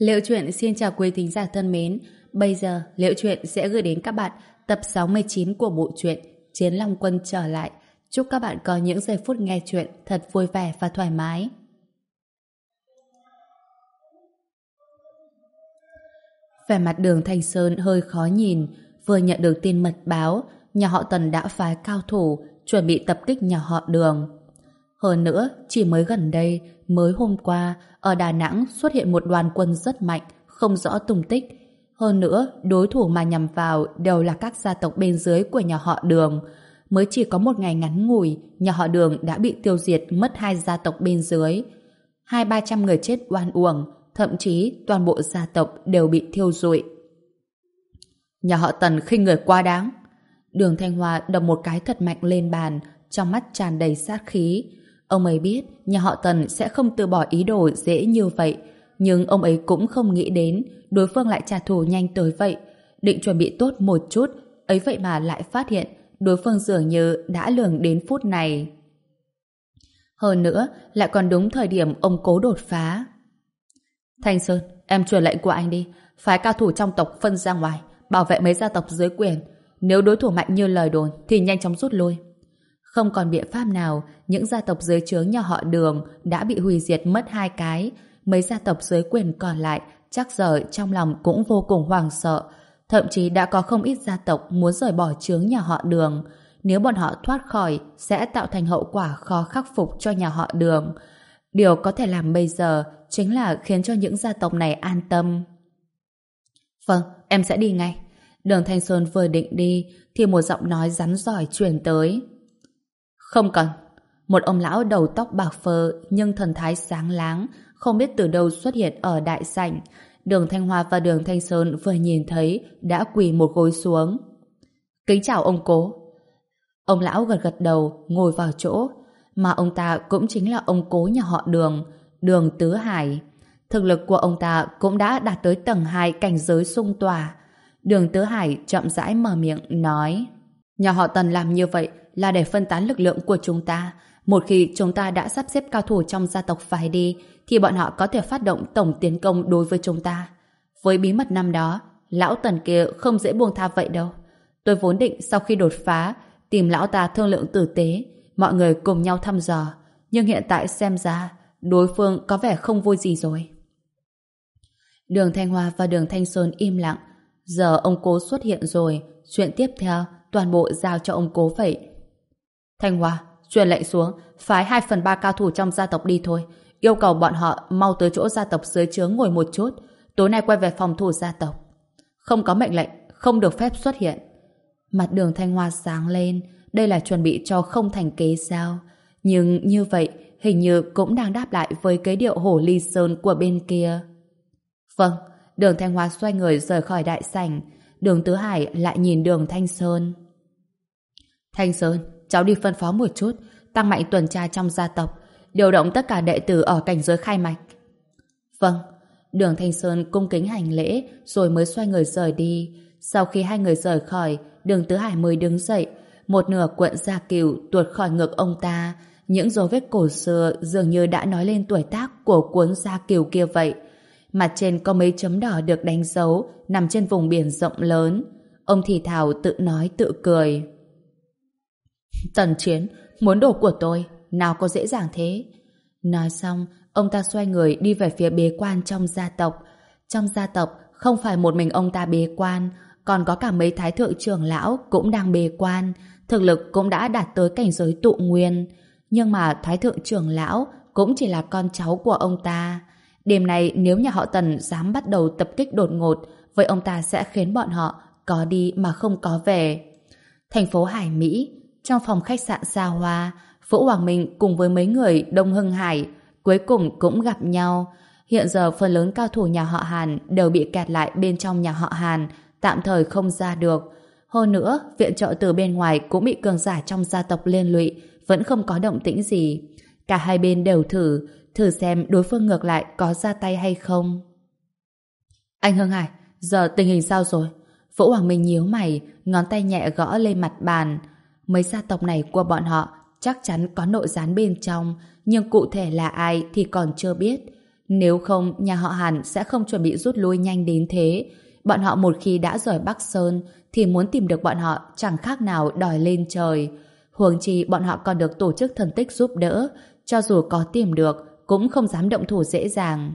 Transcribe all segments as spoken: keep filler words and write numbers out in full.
Liệu Chuyện xin chào quý thính giả thân mến. Bây giờ Liệu Chuyện sẽ gửi đến các bạn tập sáu mươi chín của bộ truyện Chiến Long Quân trở lại. Chúc các bạn có những giây phút nghe chuyện thật vui vẻ và thoải mái. Vẻ mặt Đường Thanh Sơn hơi khó nhìn. Vừa nhận được tin mật báo, nhà họ Tần đã phái cao thủ chuẩn bị tập kích nhà họ Đường. Hơn nữa, chỉ mới gần đây, mới hôm qua, ở Đà Nẵng xuất hiện một đoàn quân rất mạnh, không rõ tung tích. Hơn nữa, đối thủ mà nhằm vào đều là các gia tộc bên dưới của nhà họ Đường. Mới chỉ có một ngày ngắn ngủi, nhà họ Đường đã bị tiêu diệt mất hai gia tộc bên dưới. Hai ba trăm người chết oan uổng, thậm chí toàn bộ gia tộc đều bị thiêu rụi. Nhà họ Tần khinh người quá đáng. Đường Thanh Hoa đập một cái thật mạnh lên bàn, trong mắt tràn đầy sát khí. Ông ấy biết nhà họ Tần sẽ không từ bỏ ý đồ dễ như vậy, nhưng ông ấy cũng không nghĩ đến đối phương lại trả thù nhanh tới vậy. Định chuẩn bị tốt một chút, ấy vậy mà lại phát hiện đối phương dường như đã lường đến phút này. Hơn nữa, lại còn đúng thời điểm ông cố đột phá. Thanh Sơn, em truyền lệnh của anh đi, phái cao thủ trong tộc phân ra ngoài, bảo vệ mấy gia tộc dưới quyền. Nếu đối thủ mạnh như lời đồn thì nhanh chóng rút lui. Không còn biện pháp nào, những gia tộc dưới trướng nhà họ Đường đã bị hủy diệt mất hai cái. Mấy gia tộc dưới quyền còn lại chắc giờ trong lòng cũng vô cùng hoảng sợ. Thậm chí đã có không ít gia tộc muốn rời bỏ trướng nhà họ Đường. Nếu bọn họ thoát khỏi sẽ tạo thành hậu quả khó khắc phục cho nhà họ Đường. Điều có thể làm bây giờ chính là khiến cho những gia tộc này an tâm. Vâng, em sẽ đi ngay. Đường Thanh Sơn vừa định đi thì một giọng nói rắn rỏi truyền tới. Không cần. Một ông lão đầu tóc bạc phơ nhưng thần thái sáng láng, không biết từ đâu xuất hiện ở đại sảnh. Đường Thanh Hoa và Đường Thanh Sơn vừa nhìn thấy đã quỳ một gối xuống. Kính chào ông cố. Ông lão gật gật đầu, ngồi vào chỗ. Mà ông ta cũng chính là ông cố nhà họ Đường, Đường Tứ Hải. Thực lực của ông ta cũng đã đạt tới tầng hai cảnh giới xung tòa. Đường Tứ Hải chậm rãi mở miệng nói: nhà họ Tần làm như vậy là để phân tán lực lượng của chúng ta. Một khi chúng ta đã sắp xếp cao thủ trong gia tộc phái đi, thì bọn họ có thể phát động tổng tiến công đối với chúng ta. Với bí mật năm đó, lão Tần kia không dễ buông tha vậy đâu. Tôi vốn định sau khi đột phá tìm lão ta thương lượng tử tế, mọi người cùng nhau thăm dò, nhưng hiện tại xem ra đối phương có vẻ không vui gì rồi. Đường Thanh Hoa và Đường Thanh Sơn im lặng. Giờ ông cố xuất hiện rồi, chuyện tiếp theo toàn bộ giao cho ông cố vậy. Thanh Hoa, truyền lệnh xuống, phái hai phần ba cao thủ trong gia tộc đi thôi. Yêu cầu bọn họ mau tới chỗ gia tộc dưới trướng ngồi một chút. Tối nay quay về phòng thủ gia tộc. Không có mệnh lệnh, không được phép xuất hiện. Mặt Đường Thanh Hoa sáng lên. Đây là chuẩn bị cho không thành kế sao? Nhưng như vậy hình như cũng đang đáp lại với cái điệu hổ ly sơn của bên kia. Vâng. Đường Thanh Hoa xoay người rời khỏi đại sảnh. Đường Tứ Hải lại nhìn Đường Thanh Sơn. Thanh Sơn, cháu đi phân phó một chút, tăng mạnh tuần tra trong gia tộc, điều động tất cả đệ tử ở cảnh giới khai mạch. Vâng. Đường Thanh Sơn cung kính hành lễ rồi mới xoay người rời đi. Sau khi hai người rời khỏi, Đường Tứ Hải mới đứng dậy. Một nửa cuộn da cừu tuột khỏi ngực ông ta. Những dấu vết cổ xưa dường như đã nói lên tuổi tác của cuốn da cừu kia vậy. Mặt trên có mấy chấm đỏ được đánh dấu nằm trên vùng biển rộng lớn. Ông thì thào tự nói tự cười. Tần Chiến, muốn đồ của tôi nào có dễ dàng thế. Nói xong, ông ta xoay người đi về phía bế quan trong gia tộc. Trong gia tộc không phải một mình ông ta bế quan, còn có cả mấy thái thượng trưởng lão cũng đang bế quan, thực lực cũng đã đạt tới cảnh giới tụ nguyên. Nhưng mà thái thượng trưởng lão cũng chỉ là con cháu của ông ta. Đêm nay nếu nhà họ Tần dám bắt đầu tập kích đột ngột, vậy ông ta sẽ khiến bọn họ có đi mà không có về. Thành phố Hải Mỹ, trong phòng khách sạn xa hoa, Vũ Hoàng Minh cùng với mấy người Đông Hưng Hải cuối cùng cũng gặp nhau. Hiện giờ phần lớn cao thủ nhà họ Hàn đều bị kẹt lại bên trong nhà họ Hàn, tạm thời không ra được. Hơn nữa, viện trợ từ bên ngoài cũng bị cường giả trong gia tộc liên lụy, vẫn không có động tĩnh gì. Cả hai bên đều thử, thử xem đối phương ngược lại có ra tay hay không. Anh Hưng Hải, giờ tình hình sao rồi? Vũ Hoàng Minh nhíu mày, ngón tay nhẹ gõ lên mặt bàn. Mấy gia tộc này của bọn họ chắc chắn có nội gián bên trong, nhưng cụ thể là ai thì còn chưa biết. Nếu không, nhà họ Hàn sẽ không chuẩn bị rút lui nhanh đến thế. Bọn họ một khi đã rời Bắc Sơn thì muốn tìm được bọn họ chẳng khác nào đòi lên trời. Huống chi bọn họ còn được tổ chức thần tích giúp đỡ, cho dù có tìm được cũng không dám động thủ dễ dàng.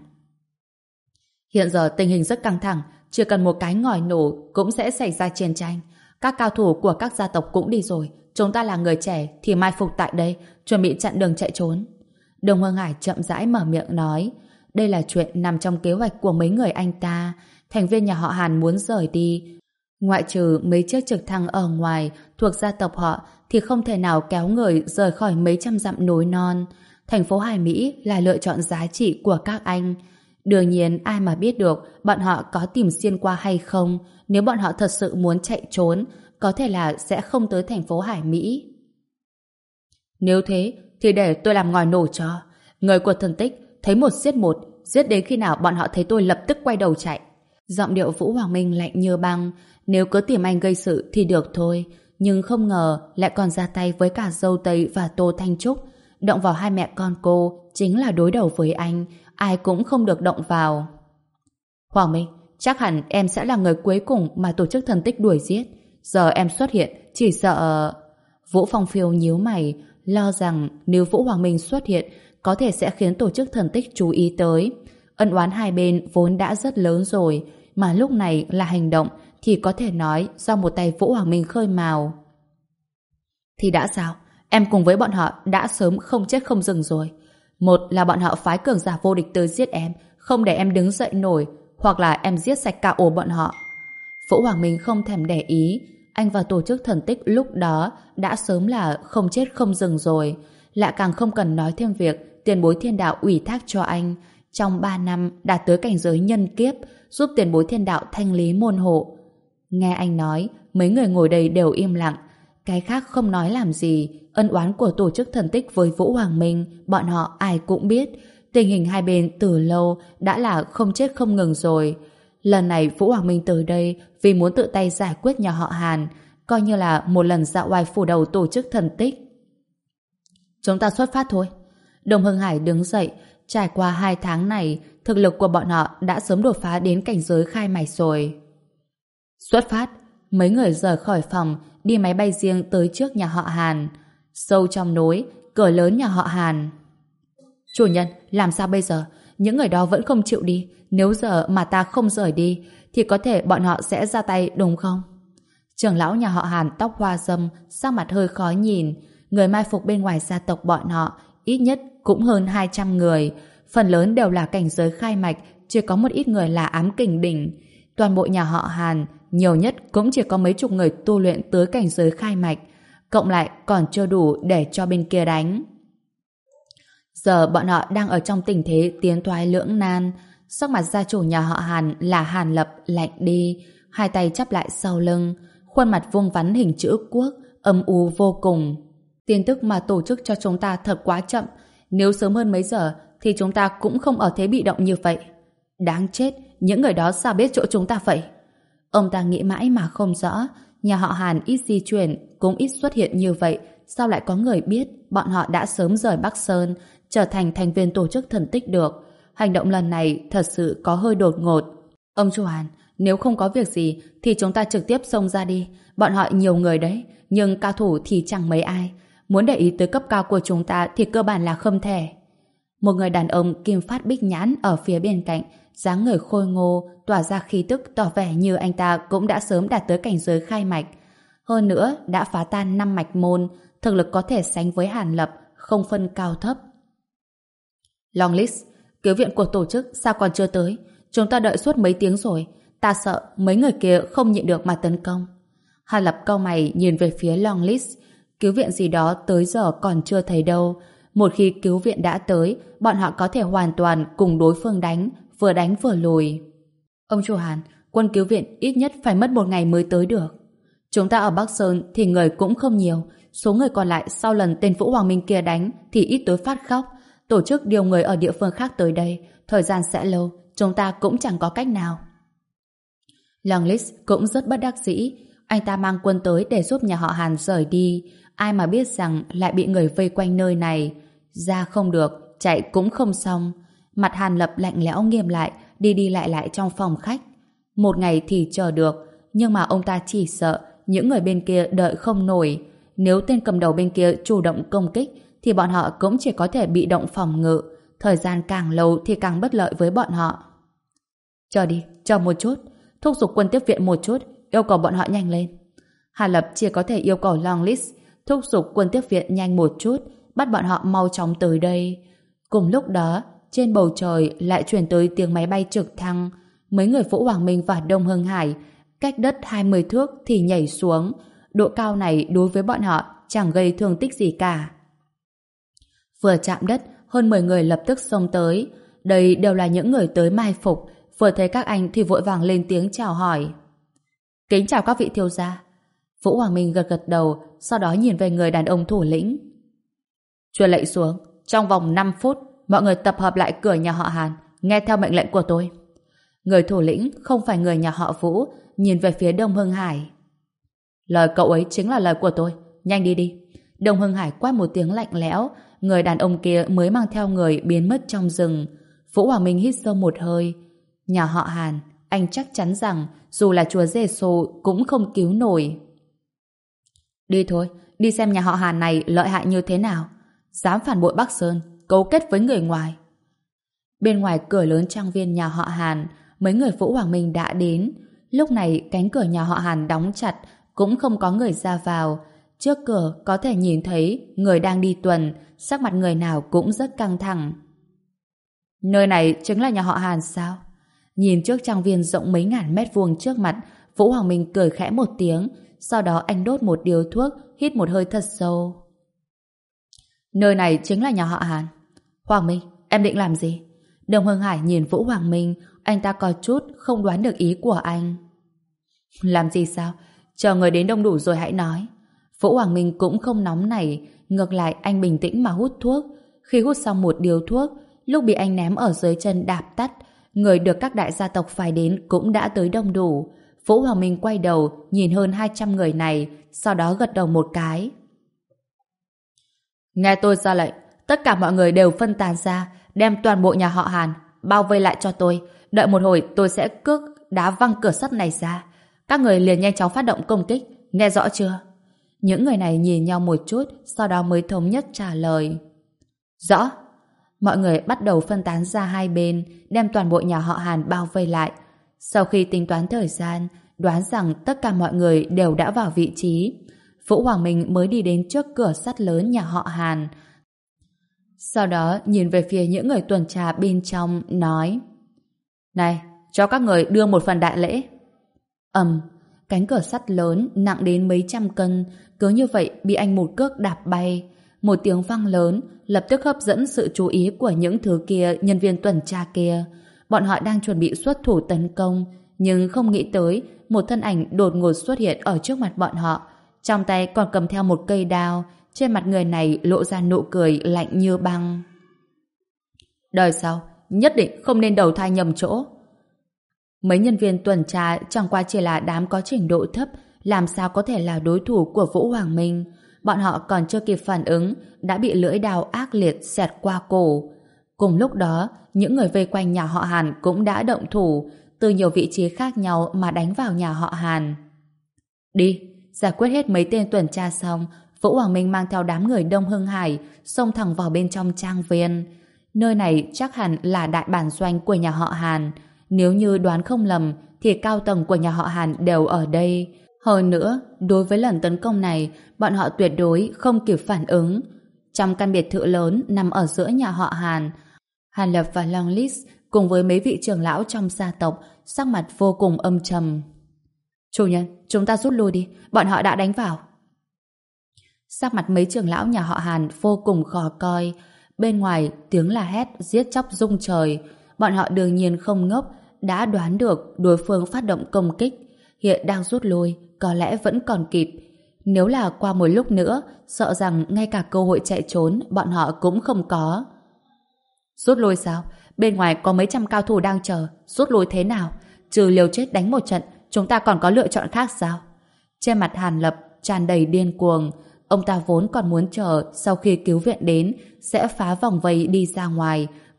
Hiện giờ tình hình rất căng thẳng, chỉ cần một cái ngòi nổ cũng sẽ xảy ra chiến tranh. Các cao thủ của các gia tộc cũng đi rồi, chúng ta là người trẻ thì mai phục tại đây, chuẩn bị chặn đường chạy trốn. Đồng Hương Hải chậm rãi mở miệng nói, đây là chuyện nằm trong kế hoạch của mấy người anh ta. Thành viên nhà họ Hàn muốn rời đi, ngoại trừ mấy chiếc trực thăng ở ngoài thuộc gia tộc họ thì không thể nào kéo người rời khỏi mấy trăm dặm núi non. Thành phố Hải Mỹ là lựa chọn giá trị của các anh. Đương nhiên ai mà biết được bọn họ có tìm xuyên qua hay không. Nếu bọn họ thật sự muốn chạy trốn, có thể là sẽ không tới thành phố Hải Mỹ. Nếu thế thì để tôi làm ngòi nổ cho. Người của thần tích thấy một giết một, giết đến khi nào bọn họ thấy tôi lập tức quay đầu chạy. Giọng điệu Vũ Hoàng Minh lạnh như băng. Nếu cứ tìm anh gây sự thì được thôi, nhưng không ngờ lại còn ra tay với cả Dâu Tây và Tô Thanh Trúc. Động vào hai mẹ con cô chính là đối đầu với anh, ai cũng không được động vào. Hoàng Minh, chắc hẳn em sẽ là người cuối cùng mà tổ chức thần tích đuổi giết. Giờ em xuất hiện, chỉ sợ... Vũ Phong Phiêu nhíu mày, lo rằng nếu Vũ Hoàng Minh xuất hiện, có thể sẽ khiến tổ chức thần tích chú ý tới. Ân oán hai bên vốn đã rất lớn rồi, mà lúc này là hành động thì có thể nói do một tay Vũ Hoàng Minh khơi mào. Thì đã sao? Em cùng với bọn họ đã sớm không chết không dừng rồi. Một là bọn họ phái cường giả vô địch tới giết em, không để em đứng dậy nổi, hoặc là em giết sạch cả ổ bọn họ. Vũ Hoàng Minh không thèm để ý, anh và tổ chức thần tích lúc đó đã sớm là không chết không dừng rồi, lại càng không cần nói thêm việc tiền bối thiên đạo ủy thác cho anh trong ba năm đạt tới cảnh giới nhân kiếp, giúp tiền bối thiên đạo thanh lý môn hộ. Nghe anh nói, mấy người ngồi đây đều im lặng, cái khác không nói làm gì. Ân oán của tổ chức thần tích với Vũ Hoàng Minh, bọn họ ai cũng biết. Tình hình hai bên từ lâu đã là không chết không ngừng rồi. Lần này Vũ Hoàng Minh tới đây vì muốn tự tay giải quyết nhà họ Hàn, coi như là một lần dạo oai phủ đầu tổ chức thần tích. Chúng ta xuất phát thôi. Đồng Hưng Hải đứng dậy. Trải qua hai tháng này, thực lực của bọn họ đã sớm đột phá đến cảnh giới khai mạch rồi. Xuất phát. Mấy người rời khỏi phòng, đi máy bay riêng tới trước nhà họ Hàn. Sâu trong núi, cửa lớn nhà họ Hàn. Chủ nhân, làm sao bây giờ? Những người đó vẫn không chịu đi. Nếu giờ mà ta không rời đi thì có thể bọn họ sẽ ra tay đúng không? Trưởng lão nhà họ Hàn tóc hoa râm, sắc mặt hơi khó nhìn. Người mai phục bên ngoài gia tộc bọn họ ít nhất cũng hơn hai trăm người. Phần lớn đều là cảnh giới khai mạch, chỉ có một ít người là ám kình đỉnh. Toàn bộ nhà họ Hàn nhiều nhất cũng chỉ có mấy chục người tu luyện tới cảnh giới khai mạch, cộng lại còn chưa đủ để cho bên kia đánh. Giờ bọn họ đang ở trong tình thế tiến thoái lưỡng nan. Sắc mặt gia chủ nhà họ Hàn là Hàn Lập lạnh đi, hai tay chắp lại sau lưng, khuôn mặt vuông vắn hình chữ quốc, âm u vô cùng. Tin tức mà tổ chức cho chúng ta thật quá chậm. Nếu sớm hơn mấy giờ thì chúng ta cũng không ở thế bị động như vậy. Đáng chết, những người đó sao biết chỗ chúng ta vậy? Ông ta nghĩ mãi mà không rõ. Nhà họ Hàn ít di chuyển, cũng ít xuất hiện như vậy, sao lại có người biết bọn họ đã sớm rời Bắc Sơn, trở thành thành viên tổ chức thần tích được? Hành động lần này thật sự có hơi đột ngột. Ông chủ Hàn, nếu không có việc gì thì chúng ta trực tiếp xông ra đi. Bọn họ nhiều người đấy, nhưng cao thủ thì chẳng mấy ai. Muốn để ý tới cấp cao của chúng ta thì cơ bản là không thể. Một người đàn ông kim phát bích nhãn ở phía bên cạnh, dáng người khôi ngô, tỏa ra khí tức tỏ vẻ như anh ta cũng đã sớm đạt tới cảnh giới khai mạch. Hơn nữa, đã phá tan năm mạch môn, thực lực có thể sánh với Hàn Lập, không phân cao thấp. Longlist, cứu viện của tổ chức sao còn chưa tới? Chúng ta đợi suốt mấy tiếng rồi, ta sợ mấy người kia không nhịn được mà tấn công. Hàn Lập cau mày nhìn về phía Longlist, cứu viện gì đó tới giờ còn chưa thấy đâu. Một khi cứu viện đã tới, bọn họ có thể hoàn toàn cùng đối phương đánh, vừa đánh vừa lùi. Ông chủ Hàn, quân cứu viện ít nhất phải mất một ngày mới tới được. Chúng ta ở Bắc Sơn thì người cũng không nhiều, số người còn lại sau lần tên Vũ Hoàng Minh kia đánh thì ít tới phát khóc. Tổ chức điều người ở địa phương khác tới đây, thời gian sẽ lâu, chúng ta cũng chẳng có cách nào. Longlist cũng rất bất đắc dĩ, anh ta mang quân tới để giúp nhà họ Hàn rời đi, ai mà biết rằng lại bị người vây quanh nơi này. Ra không được, chạy cũng không xong. Mặt Hàn Lập lạnh lẽo nghiêm lại, đi đi lại lại trong phòng khách. Một ngày thì chờ được, nhưng mà ông ta chỉ sợ những người bên kia đợi không nổi. Nếu tên cầm đầu bên kia chủ động công kích, thì bọn họ cũng chỉ có thể bị động phòng ngự. Thời gian càng lâu thì càng bất lợi với bọn họ. Chờ đi, chờ một chút. Thúc giục quân tiếp viện một chút, yêu cầu bọn họ nhanh lên. Hà Lập chỉ có thể yêu cầu Longlis thúc giục quân tiếp viện nhanh một chút, bắt bọn họ mau chóng tới đây. Cùng lúc đó, trên bầu trời lại truyền tới tiếng máy bay trực thăng. Mấy người Vũ Hoàng Minh và Đông Hưng Hải cách đất hai mươi thước thì nhảy xuống. Độ cao này đối với bọn họ chẳng gây thương tích gì cả. Vừa chạm đất, hơn mười người lập tức xông tới. Đây đều là những người tới mai phục. Vừa thấy các anh thì vội vàng lên tiếng chào hỏi. Kính chào các vị thiếu gia. Vũ Hoàng Minh gật gật đầu, sau đó nhìn về người đàn ông thủ lĩnh. Truyền lệnh xuống, trong vòng năm phút, mọi người tập hợp lại cửa nhà họ Hàn, nghe theo mệnh lệnh của tôi. Người thủ lĩnh không phải người nhà họ Vũ, nhìn về phía Đông Hưng Hải. Lời cậu ấy chính là lời của tôi, nhanh đi đi. Đông Hưng Hải quát một tiếng lạnh lẽo, người đàn ông kia mới mang theo người biến mất trong rừng. Vũ Hoàng Minh hít sâu một hơi. Nhà họ Hàn, anh chắc chắn rằng dù là chúa Giê-xu cũng không cứu nổi. Đi thôi, đi xem nhà họ Hàn này lợi hại như thế nào. Dám phản bội Bắc Sơn, cấu kết với người ngoài. Bên ngoài cửa lớn trang viên nhà họ Hàn, mấy người Vũ Hoàng Minh đã đến. Lúc này cánh cửa nhà họ Hàn đóng chặt, cũng không có người ra vào. Trước cửa có thể nhìn thấy người đang đi tuần, sắc mặt người nào cũng rất căng thẳng. Nơi này chính là nhà họ Hàn sao? Nhìn trước trang viên rộng mấy ngàn mét vuông trước mặt, Vũ Hoàng Minh cười khẽ một tiếng, sau đó anh đốt một điếu thuốc, hít một hơi thật sâu. Nơi này chính là nhà họ Hàn. Hoàng Minh, em định làm gì? Đồng Hưng Hải nhìn Vũ Hoàng Minh, anh ta có chút không đoán được ý của anh. Làm gì sao? Chờ người đến đông đủ rồi hãy nói. Vũ Hoàng Minh cũng không nóng nảy, ngược lại anh bình tĩnh mà hút thuốc. Khi hút xong một điếu thuốc, lúc bị anh ném ở dưới chân đạp tắt, người được các đại gia tộc phải đến cũng đã tới đông đủ. Vũ Hoàng Minh quay đầu nhìn hơn hai trăm người này, sau đó gật đầu một cái. Nghe tôi ra lệnh, tất cả mọi người đều phân tán ra, đem toàn bộ nhà họ Hàn bao vây lại cho tôi. Đợi một hồi tôi sẽ cước đá văng cửa sắt này ra. Các người liền nhanh chóng phát động công kích, nghe rõ chưa? Những người này nhìn nhau một chút, sau đó mới thống nhất trả lời. Rõ. Mọi người bắt đầu phân tán ra hai bên, đem toàn bộ nhà họ Hàn bao vây lại. Sau khi tính toán thời gian, đoán rằng tất cả mọi người đều đã vào vị trí. Vũ Hoàng Minh mới đi đến trước cửa sắt lớn nhà họ Hàn. Sau đó nhìn về phía những người tuần tra bên trong, nói: Này, cho các người đưa một phần đại lễ. Ầm, cánh cửa sắt lớn nặng đến mấy trăm cân, cứ như vậy bị anh một cước đạp bay. Một tiếng vang lớn lập tức hấp dẫn sự chú ý của những thứ kia, nhân viên tuần tra kia. Bọn họ đang chuẩn bị xuất thủ tấn công, nhưng không nghĩ tới một thân ảnh đột ngột xuất hiện ở trước mặt bọn họ. Trong tay còn cầm theo một cây đao, trên mặt người này lộ ra nụ cười lạnh như băng. Đời sau, nhất định không nên đầu thai nhầm chỗ. Mấy nhân viên tuần tra chẳng qua chỉ là đám có trình độ thấp, làm sao có thể là đối thủ của Vũ Hoàng Minh. Bọn họ còn chưa kịp phản ứng, đã bị lưỡi đao ác liệt xẹt qua cổ. Cùng lúc đó, những người vây quanh nhà họ Hàn cũng đã động thủ, từ nhiều vị trí khác nhau mà đánh vào nhà họ Hàn. Đi, giải quyết hết mấy tên tuần tra xong, Vũ Hoàng Minh mang theo đám người Đông Hưng Hải xông thẳng vào bên trong trang viên. Nơi này chắc hẳn là đại bản doanh của nhà họ Hàn. Nếu như đoán không lầm thì cao tầng của nhà họ Hàn đều ở đây. Hơn nữa, đối với lần tấn công này, bọn họ tuyệt đối không kịp phản ứng. Trong căn biệt thự lớn nằm ở giữa nhà họ Hàn, Hàn Lập và Longlis cùng với mấy vị trưởng lão trong gia tộc sắc mặt vô cùng âm trầm. Chủ nhân, chúng ta rút lui đi, bọn họ đã đánh vào. Sắc mặt mấy trưởng lão nhà họ Hàn vô cùng khó coi. Bên ngoài tiếng la hét giết chóc rung trời. Bọn họ đương nhiên không ngốc, đã đoán được đối phương phát động công kích. Hiện đang rút lui, có lẽ vẫn còn kịp. Nếu là qua một lúc nữa, sợ rằng ngay cả cơ hội chạy trốn bọn họ cũng không có. Rút lui sao? Bên ngoài có mấy trăm cao thủ đang chờ. Rút lui thế nào? Trừ liều chết đánh một trận, chúng ta còn có lựa chọn khác sao? Trên mặt Hàn Lập tràn đầy điên cuồng. Ông ta vốn còn muốn chờ sau khi cứu viện đến sẽ phá vòng vây đi ra ngoài,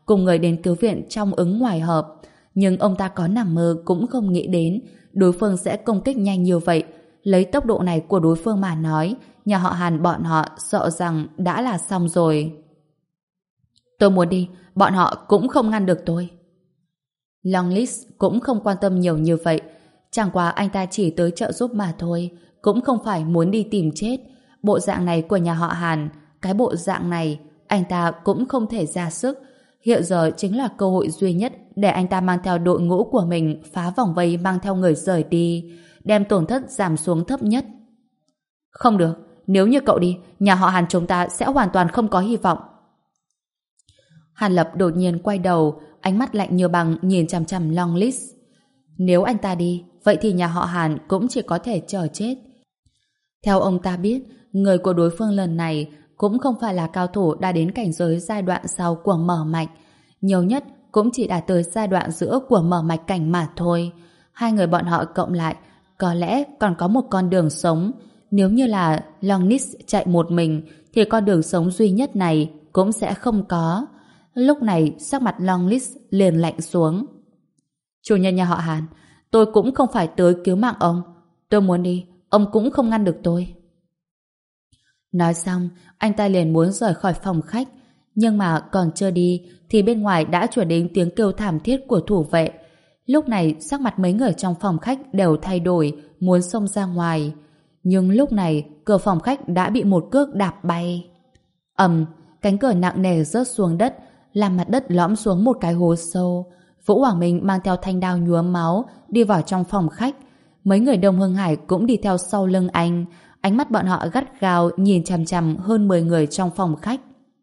cùng người đến cứu viện trong ứng ngoài hợp. Nhưng ông ta có nằm mơ cũng không nghĩ đến đối phương sẽ công kích nhanh như vậy. Lấy tốc độ này của đối phương mà nói, nhà họ Hàn bọn họ sợ rằng đã là xong rồi. Tôi muốn đi, bọn họ cũng không ngăn được tôi. Longlis cũng không quan tâm nhiều như vậy. Chẳng qua anh ta chỉ tới trợ giúp mà thôi, cũng không phải muốn đi tìm chết. Bộ dạng này của nhà họ Hàn, cái bộ dạng này, anh ta cũng không thể ra sức. Hiện giờ chính là cơ hội duy nhất để anh ta mang theo đội ngũ của mình phá vòng vây mang theo người rời đi, đem tổn thất giảm xuống thấp nhất. Không được, nếu như cậu đi, nhà họ Hàn chúng ta sẽ hoàn toàn không có hy vọng. Hàn Lập đột nhiên quay đầu, ánh mắt lạnh như băng nhìn chằm chằm Longlis. Nếu anh ta đi, vậy thì nhà họ Hàn cũng chỉ có thể chờ chết. Theo ông ta biết, người của đối phương lần này cũng không phải là cao thủ đã đến cảnh giới giai đoạn sau của mở mạch. Nhiều nhất cũng chỉ đạt tới giai đoạn giữa của mở mạch cảnh mà thôi. Hai người bọn họ cộng lại có lẽ còn có một con đường sống. Nếu như là Longlis chạy một mình thì con đường sống duy nhất này cũng sẽ không có. Lúc này sắc mặt Longlis liền lạnh xuống. Chủ nhân nhà họ Hàn, tôi cũng không phải tới cứu mạng ông. Tôi muốn đi, ông cũng không ngăn được tôi. Nói xong, anh ta liền muốn rời khỏi phòng khách. Nhưng mà còn chưa đi thì bên ngoài đã chuyển đến tiếng kêu thảm thiết của thủ vệ. Lúc này sắc mặt mấy người trong phòng khách đều thay đổi, muốn xông ra ngoài. Nhưng lúc này cửa phòng khách đã bị một cước đạp bay. Ầm, cánh cửa nặng nề rớt xuống đất, làm mặt đất lõm xuống một cái hố sâu. Vũ Hoàng Minh mang theo thanh đao nhuốm máu đi vào trong phòng khách. Mấy người Đông Hưng Hải cũng đi theo sau lưng anh. Ánh mắt bọn họ gắt gao nhìn chằm chằm hơn mười người trong phòng khách.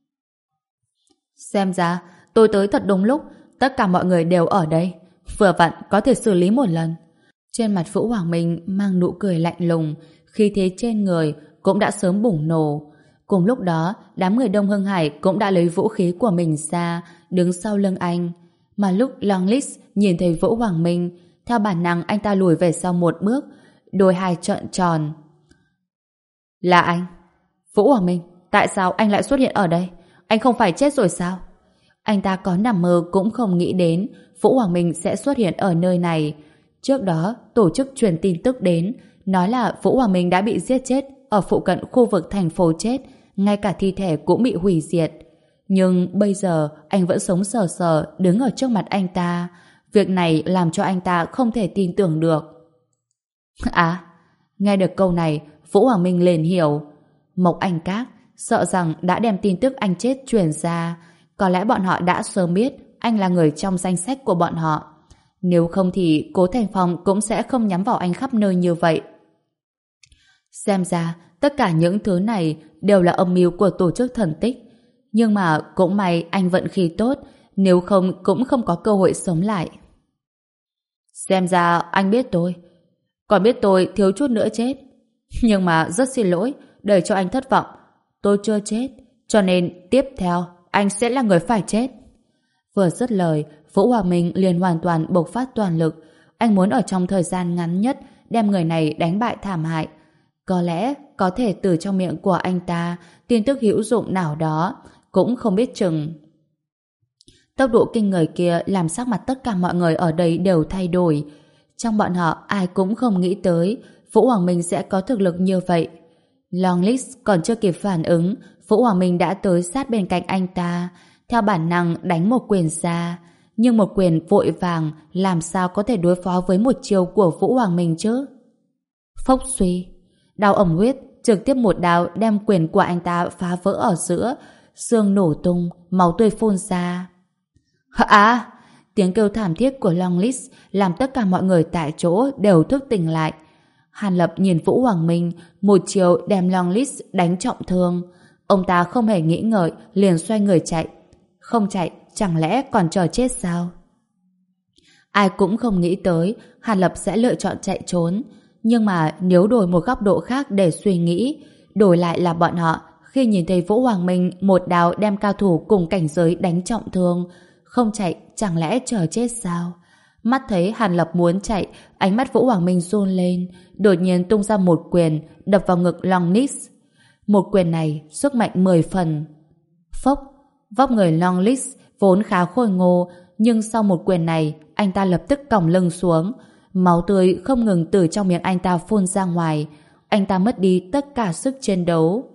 Xem ra tôi tới thật đúng lúc, tất cả mọi người đều ở đây, vừa vặn có thể xử lý một lần. Trên mặt Vũ Hoàng Minh mang nụ cười lạnh lùng, khí thế trên người cũng đã sớm bùng nổ. Cùng lúc đó, đám người Đông Hưng Hải cũng đã lấy vũ khí của mình ra, đứng sau lưng anh. Mà lúc Longlis nhìn thấy Vũ Hoàng Minh, theo bản năng anh ta lùi về sau một bước, đôi hai trợn tròn. Là anh? Vũ Hoàng Minh, tại sao anh lại xuất hiện ở đây? Anh không phải chết rồi sao? Anh ta có nằm mơ cũng không nghĩ đến Vũ Hoàng Minh sẽ xuất hiện ở nơi này. Trước đó, tổ chức truyền tin tức đến, nói là Vũ Hoàng Minh đã bị giết chết ở phụ cận khu vực thành phố chết, ngay cả thi thể cũng bị hủy diệt. Nhưng bây giờ anh vẫn sống sờ sờ đứng ở trước mặt anh ta. Việc này làm cho anh ta không thể tin tưởng được. À, nghe được câu này, Vũ Hoàng Minh liền hiểu. Mộc Anh Các sợ rằng đã đem tin tức anh chết truyền ra. Có lẽ bọn họ đã sớm biết anh là người trong danh sách của bọn họ. Nếu không thì Cố Thành Phong cũng sẽ không nhắm vào anh khắp nơi như vậy. Xem ra tất cả những thứ này đều là âm mưu của tổ chức thần tích. Nhưng mà cũng may anh vận khí tốt, nếu không cũng không có cơ hội sống lại. Xem ra anh biết tôi, còn biết tôi thiếu chút nữa chết. Nhưng mà rất xin lỗi, để cho anh thất vọng. Tôi chưa chết, cho nên tiếp theo anh sẽ là người phải chết. Vừa dứt lời, Vũ Hoàng Minh liền hoàn toàn bộc phát toàn lực. Anh muốn ở trong thời gian ngắn nhất đem người này đánh bại thảm hại. Có lẽ có thể từ trong miệng của anh ta tin tức hữu dụng nào đó, cũng không biết chừng. Tốc độ kinh người kia làm sắc mặt tất cả mọi người ở đây đều thay đổi. Trong bọn họ ai cũng không nghĩ tới Vũ Hoàng Minh sẽ có thực lực như vậy. Longlis còn chưa kịp phản ứng, Vũ Hoàng Minh đã tới sát bên cạnh anh ta, theo bản năng đánh một quyền ra. Nhưng một quyền vội vàng làm sao có thể đối phó với một chiêu của Vũ Hoàng Minh chứ? Phốc suy, đao ẩm huyết trực tiếp một đao đem quyền của anh ta phá vỡ ở giữa, xương nổ tung, máu tươi phun ra. À! Tiếng kêu thảm thiết của Longlis làm tất cả mọi người tại chỗ đều thức tỉnh lại. Hàn Lập nhìn Vũ Hoàng Minh, một chiều đem Longlis đánh trọng thương. Ông ta không hề nghĩ ngợi, liền xoay người chạy. Không chạy, chẳng lẽ còn chờ chết sao? Ai cũng không nghĩ tới Hàn Lập sẽ lựa chọn chạy trốn. Nhưng mà nếu đổi một góc độ khác để suy nghĩ, đổi lại là bọn họ khi nhìn thấy Vũ Hoàng Minh một đao đem cao thủ cùng cảnh giới đánh trọng thương, không chạy chẳng lẽ chờ chết sao? Mắt thấy Hàn Lập muốn chạy, ánh mắt Vũ Hoàng Minh run lên, đột nhiên tung ra một quyền đập vào ngực Longlis. Một quyền này sức mạnh mười phần. Phốc, vóc người Longlis vốn khá khôi ngô, nhưng sau một quyền này, anh ta lập tức còng lưng xuống. Máu tươi không ngừng từ trong miệng anh ta phun ra ngoài. Anh ta mất đi tất cả sức chiến đấu.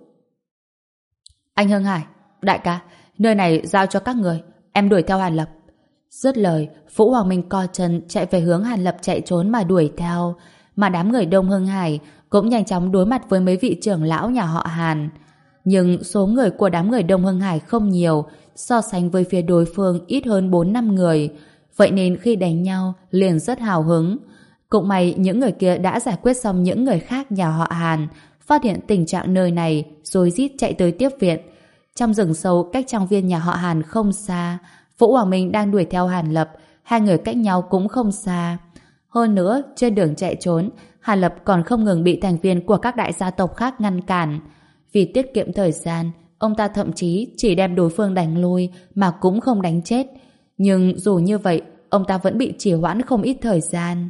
Anh Hưng Hải, đại ca, nơi này giao cho các người, em đuổi theo Hàn Lập. Dứt lời, Vũ Hoàng Minh co chân chạy về hướng Hàn Lập chạy trốn mà đuổi theo. Mà đám người Đông Hưng Hải cũng nhanh chóng đối mặt với mấy vị trưởng lão nhà họ Hàn. Nhưng số người của đám người Đông Hưng Hải không nhiều, so sánh với phía đối phương ít hơn bốn năm người. Vậy nên khi đánh nhau liền rất hào hứng. Cũng may những người kia đã giải quyết xong những người khác nhà họ Hàn, phát hiện tình trạng nơi này rồi rít chạy tới tiếp viện. Trong rừng sâu cách trang viên nhà họ Hàn không xa, Vũ Hoàng Minh đang đuổi theo Hàn Lập, hai người cách nhau cũng không xa. Hơn nữa, trên đường chạy trốn, Hàn Lập còn không ngừng bị thành viên của các đại gia tộc khác ngăn cản. Vì tiết kiệm thời gian, ông ta thậm chí chỉ đem đối phương đánh lui mà cũng không đánh chết. Nhưng dù như vậy, ông ta vẫn bị trì hoãn không ít thời gian.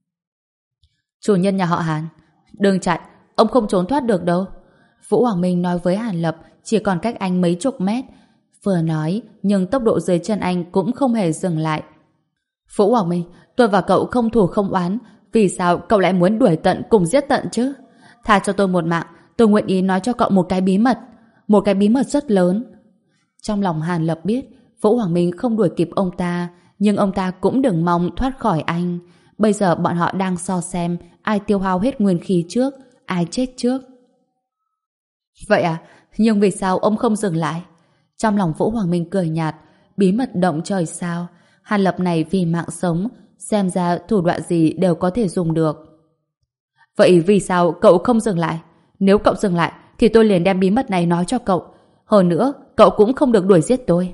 Chủ nhân nhà họ Hàn, đừng chạy, ông không trốn thoát được đâu. Vũ Hoàng Minh nói với Hàn Lập chỉ còn cách anh mấy chục mét. Vừa nói, nhưng tốc độ dưới chân anh cũng không hề dừng lại. Vũ Hoàng Minh, tôi và cậu không thù không oán, vì sao cậu lại muốn đuổi tận cùng giết tận chứ? Tha cho tôi một mạng, tôi nguyện ý nói cho cậu một cái bí mật, một cái bí mật rất lớn. Trong lòng Hàn Lập biết Vũ Hoàng Minh không đuổi kịp ông ta, nhưng ông ta cũng đừng mong thoát khỏi anh. Bây giờ bọn họ đang so xem ai tiêu hao hết nguyên khí trước, ai chết trước. Vậy à, nhưng vì sao ông không dừng lại? Trong lòng Vũ Hoàng Minh cười nhạt, bí mật động trời sao? Hàn Lập này vì mạng sống, xem ra thủ đoạn gì đều có thể dùng được. Vậy vì sao cậu không dừng lại? Nếu cậu dừng lại, thì tôi liền đem bí mật này nói cho cậu. Hơn nữa, cậu cũng không được đuổi giết tôi.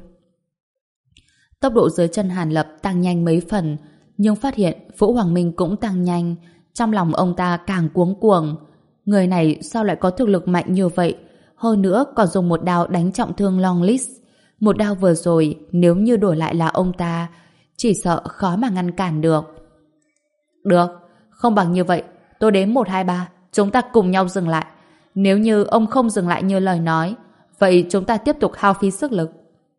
Tốc độ dưới chân Hàn Lập tăng nhanh mấy phần, nhưng phát hiện Vũ Hoàng Minh cũng tăng nhanh. Trong lòng ông ta càng cuống cuồng. Người này sao lại có thực lực mạnh như vậy? Hơn nữa còn dùng một đao đánh trọng thương Longlis. Một đao vừa rồi, nếu như đổi lại là ông ta, chỉ sợ khó mà ngăn cản được. Được, không bằng như vậy. Tôi đếm một, hai, ba, chúng ta cùng nhau dừng lại. Nếu như ông không dừng lại như lời nói, vậy chúng ta tiếp tục hao phí sức lực.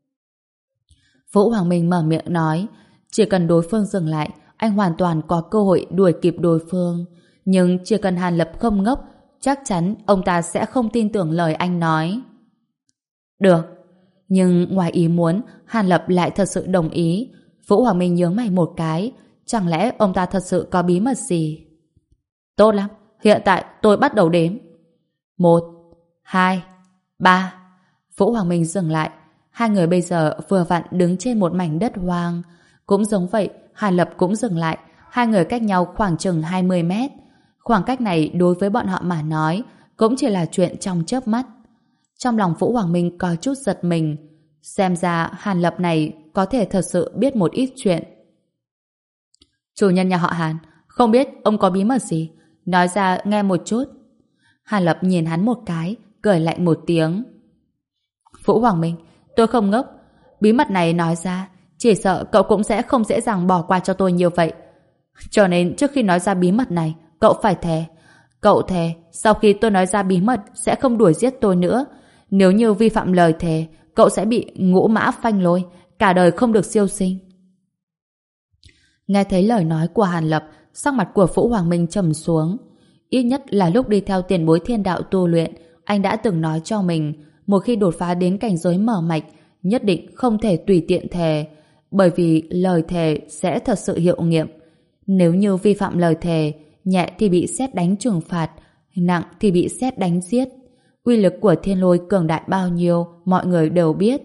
Vũ Hoàng Minh mở miệng nói, chỉ cần đối phương dừng lại, anh hoàn toàn có cơ hội đuổi kịp đối phương. Nhưng chỉ cần Hàn Lập không ngốc, chắc chắn ông ta sẽ không tin tưởng lời anh nói. Được. Nhưng ngoài ý muốn, Hàn Lập lại thật sự đồng ý. Vũ Hoàng Minh nhướng mày một cái. Chẳng lẽ ông ta thật sự có bí mật gì? Tốt lắm. Hiện tại tôi bắt đầu đếm. Một, hai, ba. Vũ Hoàng Minh dừng lại. Hai người bây giờ vừa vặn đứng trên một mảnh đất hoang. Cũng giống vậy, Hàn Lập cũng dừng lại. Hai người cách nhau khoảng chừng hai mươi mét. Khoảng cách này đối với bọn họ mà nói cũng chỉ là chuyện trong chớp mắt. Trong lòng Vũ Hoàng Minh có chút giật mình. Xem ra Hàn Lập này có thể thật sự biết một ít chuyện. Chủ nhân nhà họ Hàn, không biết ông có bí mật gì? Nói ra nghe một chút. Hàn Lập nhìn hắn một cái, cười lạnh một tiếng. Vũ Hoàng Minh, tôi không ngốc. Bí mật này nói ra, chỉ sợ cậu cũng sẽ không dễ dàng bỏ qua cho tôi như vậy. Cho nên trước khi nói ra bí mật này, cậu phải thề. Cậu thề, sau khi tôi nói ra bí mật sẽ không đuổi giết tôi nữa. Nếu như vi phạm lời thề, cậu sẽ bị ngũ mã phanh lôi, cả đời không được siêu sinh. Nghe thấy lời nói của Hàn Lập, sắc mặt của Vũ Hoàng Minh trầm xuống. Ít nhất là lúc đi theo tiền bối thiên đạo tu luyện, anh đã từng nói cho mình, một khi đột phá đến cảnh giới mở mạch, nhất định không thể tùy tiện thề, bởi vì lời thề sẽ thật sự hiệu nghiệm. Nếu như vi phạm lời thề, nhẹ thì bị sét đánh trừng phạt, nặng thì bị sét đánh giết. Uy lực của thiên lôi cường đại bao nhiêu, mọi người đều biết.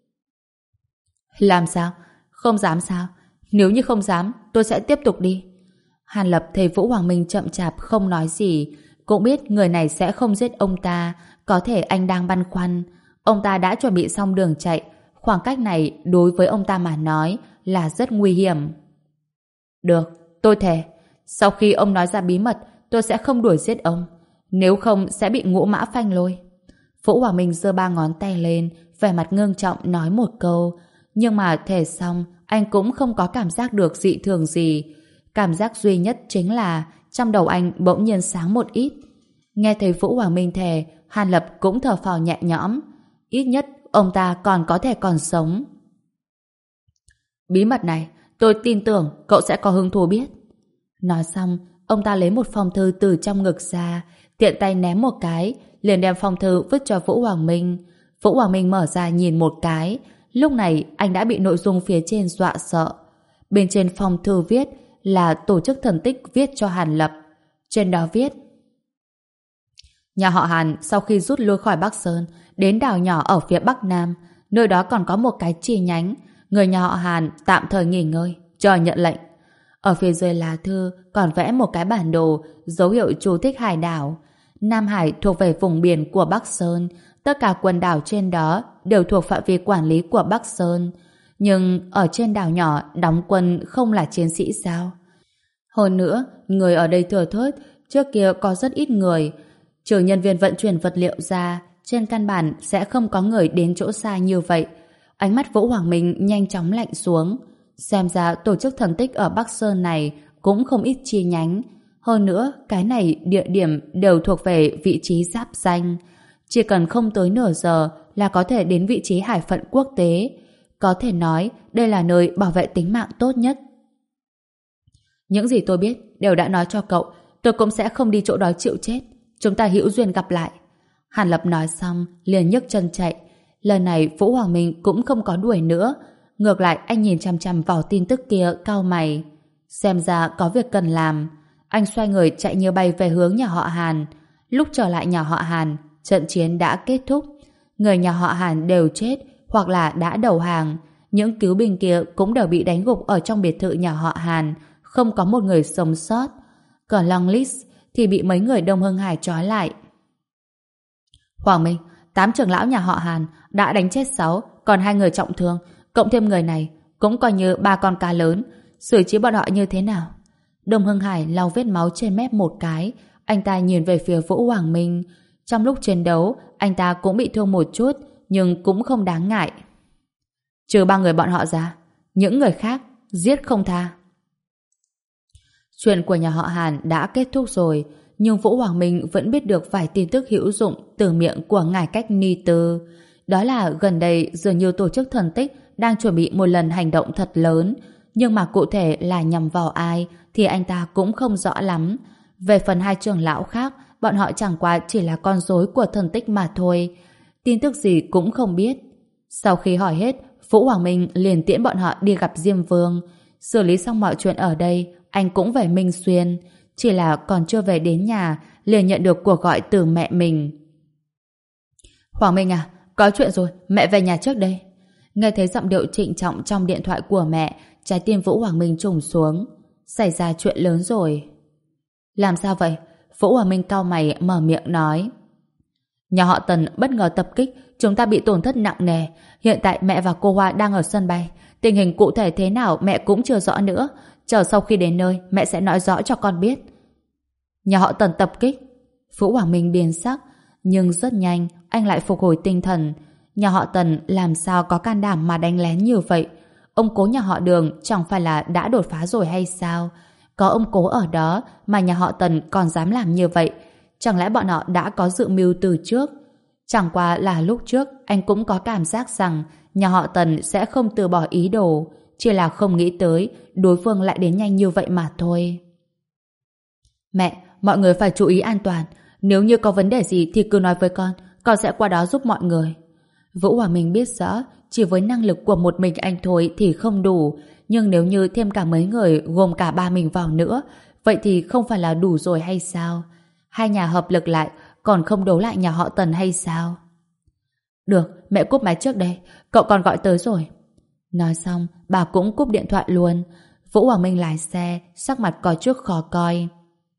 Làm sao? Không dám sao? Nếu như không dám, tôi sẽ tiếp tục đi. Hàn Lập thấy Vũ Hoàng Minh chậm chạp không nói gì, cũng biết người này sẽ không giết ông ta, có thể anh đang băn khoăn. Ông ta đã chuẩn bị xong đường chạy, khoảng cách này đối với ông ta mà nói là rất nguy hiểm. Được, tôi thề, sau khi ông nói ra bí mật, tôi sẽ không đuổi giết ông, nếu không sẽ bị ngũ mã phanh lôi. Vũ Hoàng Minh giơ ba ngón tay lên, vẻ mặt ngưng trọng nói một câu, nhưng mà thề xong, anh cũng không có cảm giác được dị thường gì. Cảm giác duy nhất chính là trong đầu anh bỗng nhiên sáng một ít. Nghe thấy Vũ Hoàng Minh thề, Hàn Lập cũng thở phào nhẹ nhõm. Ít nhất ông ta còn có thể còn sống. Bí mật này, tôi tin tưởng cậu sẽ có hứng thú biết. Nói xong, ông ta lấy một phong thư từ trong ngực ra, tiện tay ném một cái, liền đem phong thư vứt cho Vũ Hoàng Minh. Vũ Hoàng Minh mở ra nhìn một cái, lúc này anh đã bị nội dung phía trên dọa sợ. Bên trên phong thư viết là tổ chức thần tích viết cho Hàn Lập. Trên đó viết: nhà họ Hàn sau khi rút lui khỏi Bắc Sơn, đến đảo nhỏ ở phía Bắc Nam, nơi đó còn có một cái chi nhánh. Người nhà họ Hàn tạm thời nghỉ ngơi, chờ nhận lệnh. Ở phía dưới lá thư còn vẽ một cái bản đồ, dấu hiệu chú thích hải đảo. Nam Hải thuộc về vùng biển của Bắc Sơn, tất cả quần đảo trên đó đều thuộc phạm vi quản lý của Bắc Sơn. Nhưng ở trên đảo nhỏ đóng quân không là chiến sĩ sao? Hơn nữa, người ở đây thừa thớt, trước kia có rất ít người. Trừ nhân viên vận chuyển vật liệu ra, trên căn bản sẽ không có người đến chỗ xa như vậy. Ánh mắt Vũ Hoàng Minh nhanh chóng lạnh xuống. Xem ra tổ chức thần tích ở Bắc Sơn này cũng không ít chi nhánh. Hơn nữa, cái này địa điểm đều thuộc về vị trí giáp danh. Chỉ cần không tới nửa giờ là có thể đến vị trí hải phận quốc tế. Có thể nói đây là nơi bảo vệ tính mạng tốt nhất. Những gì tôi biết đều đã nói cho cậu. Tôi cũng sẽ không đi chỗ đó chịu chết. Chúng ta hữu duyên gặp lại. Hàn Lập nói xong liền nhấc chân chạy. Lần này Vũ Hoàng Minh cũng không có đuổi nữa. Ngược lại anh nhìn chằm chằm vào tin tức kia, cau mày. Xem ra có việc cần làm. Anh xoay người chạy như bay về hướng nhà họ Hàn. Lúc trở lại nhà họ Hàn, trận chiến đã kết thúc. Người nhà họ Hàn đều chết hoặc là đã đầu hàng. Những cứu binh kia cũng đều bị đánh gục ở trong biệt thự nhà họ Hàn, không có một người sống sót. Còn Long List thì bị mấy người Đông Hưng Hải trói lại. Hoàng Minh, tám trưởng lão nhà họ Hàn đã đánh chết sáu, còn hai người trọng thương, cộng thêm người này cũng coi như ba con cá lớn. Xử trí bọn họ như thế nào? Đông Hưng Hải lau vết máu trên mép một cái, anh ta nhìn về phía Vũ Hoàng Minh. Trong lúc chiến đấu, anh ta cũng bị thương một chút, nhưng cũng không đáng ngại. Trừ ba người bọn họ ra, những người khác giết không tha. Chuyện của nhà họ Hàn đã kết thúc rồi, nhưng Vũ Hoàng Minh vẫn biết được vài tin tức hữu dụng từ miệng của ngài cách Ni Tư. Đó là gần đây dường như tổ chức thần tích đang chuẩn bị một lần hành động thật lớn, nhưng mà cụ thể là nhằm vào ai thì anh ta cũng không rõ lắm. Về phần hai trưởng lão khác, bọn họ chẳng qua chỉ là con rối của thần tích mà thôi. Tin tức gì cũng không biết. Sau khi hỏi hết, Vũ Hoàng Minh liền tiễn bọn họ đi gặp Diêm Vương. Xử lý xong mọi chuyện ở đây, anh cũng về Minh Xuyên. Chỉ là còn chưa về đến nhà, liền nhận được cuộc gọi từ mẹ mình. Hoàng Minh à, có chuyện rồi, mẹ về nhà trước đây. Nghe thấy giọng điệu trịnh trọng trong điện thoại của mẹ, trái tim Vũ Hoàng Minh trùng xuống. Xảy ra chuyện lớn rồi. Làm sao vậy? Vũ Hoàng Minh cau mày mở miệng nói. Nhà họ Tần bất ngờ tập kích, chúng ta bị tổn thất nặng nề. Hiện tại mẹ và cô Hoa đang ở sân bay. Tình hình cụ thể thế nào mẹ cũng chưa rõ nữa. Chờ sau khi đến nơi, mẹ sẽ nói rõ cho con biết. Nhà họ Tần tập kích. Vũ Hoàng Minh biến sắc, nhưng rất nhanh anh lại phục hồi tinh thần. Nhà họ Tần làm sao có can đảm mà đánh lén như vậy? Ông cố nhà họ Đường chẳng phải là đã đột phá rồi hay sao? Có ông cố ở đó mà nhà họ Tần còn dám làm như vậy. Chẳng lẽ bọn họ đã có dự mưu từ trước? Chẳng qua là lúc trước anh cũng có cảm giác rằng nhà họ Tần sẽ không từ bỏ ý đồ, chỉ là không nghĩ tới đối phương lại đến nhanh như vậy mà thôi. Mẹ, mọi người phải chú ý an toàn. Nếu như có vấn đề gì thì cứ nói với con, con sẽ qua đó giúp mọi người. Vũ Hòa Minh biết rõ chỉ với năng lực của một mình anh thôi thì không đủ, nhưng nếu như thêm cả mấy người gồm cả ba mình vào nữa, vậy thì không phải là đủ rồi hay sao? Hai nhà hợp lực lại còn không đấu lại nhà họ Tần hay sao? Được, mẹ cúp máy trước đây, cậu còn gọi tới rồi. Nói xong, bà cũng cúp điện thoại luôn. Vũ Hoàng Minh lái xe, sắc mặt có chút khó coi.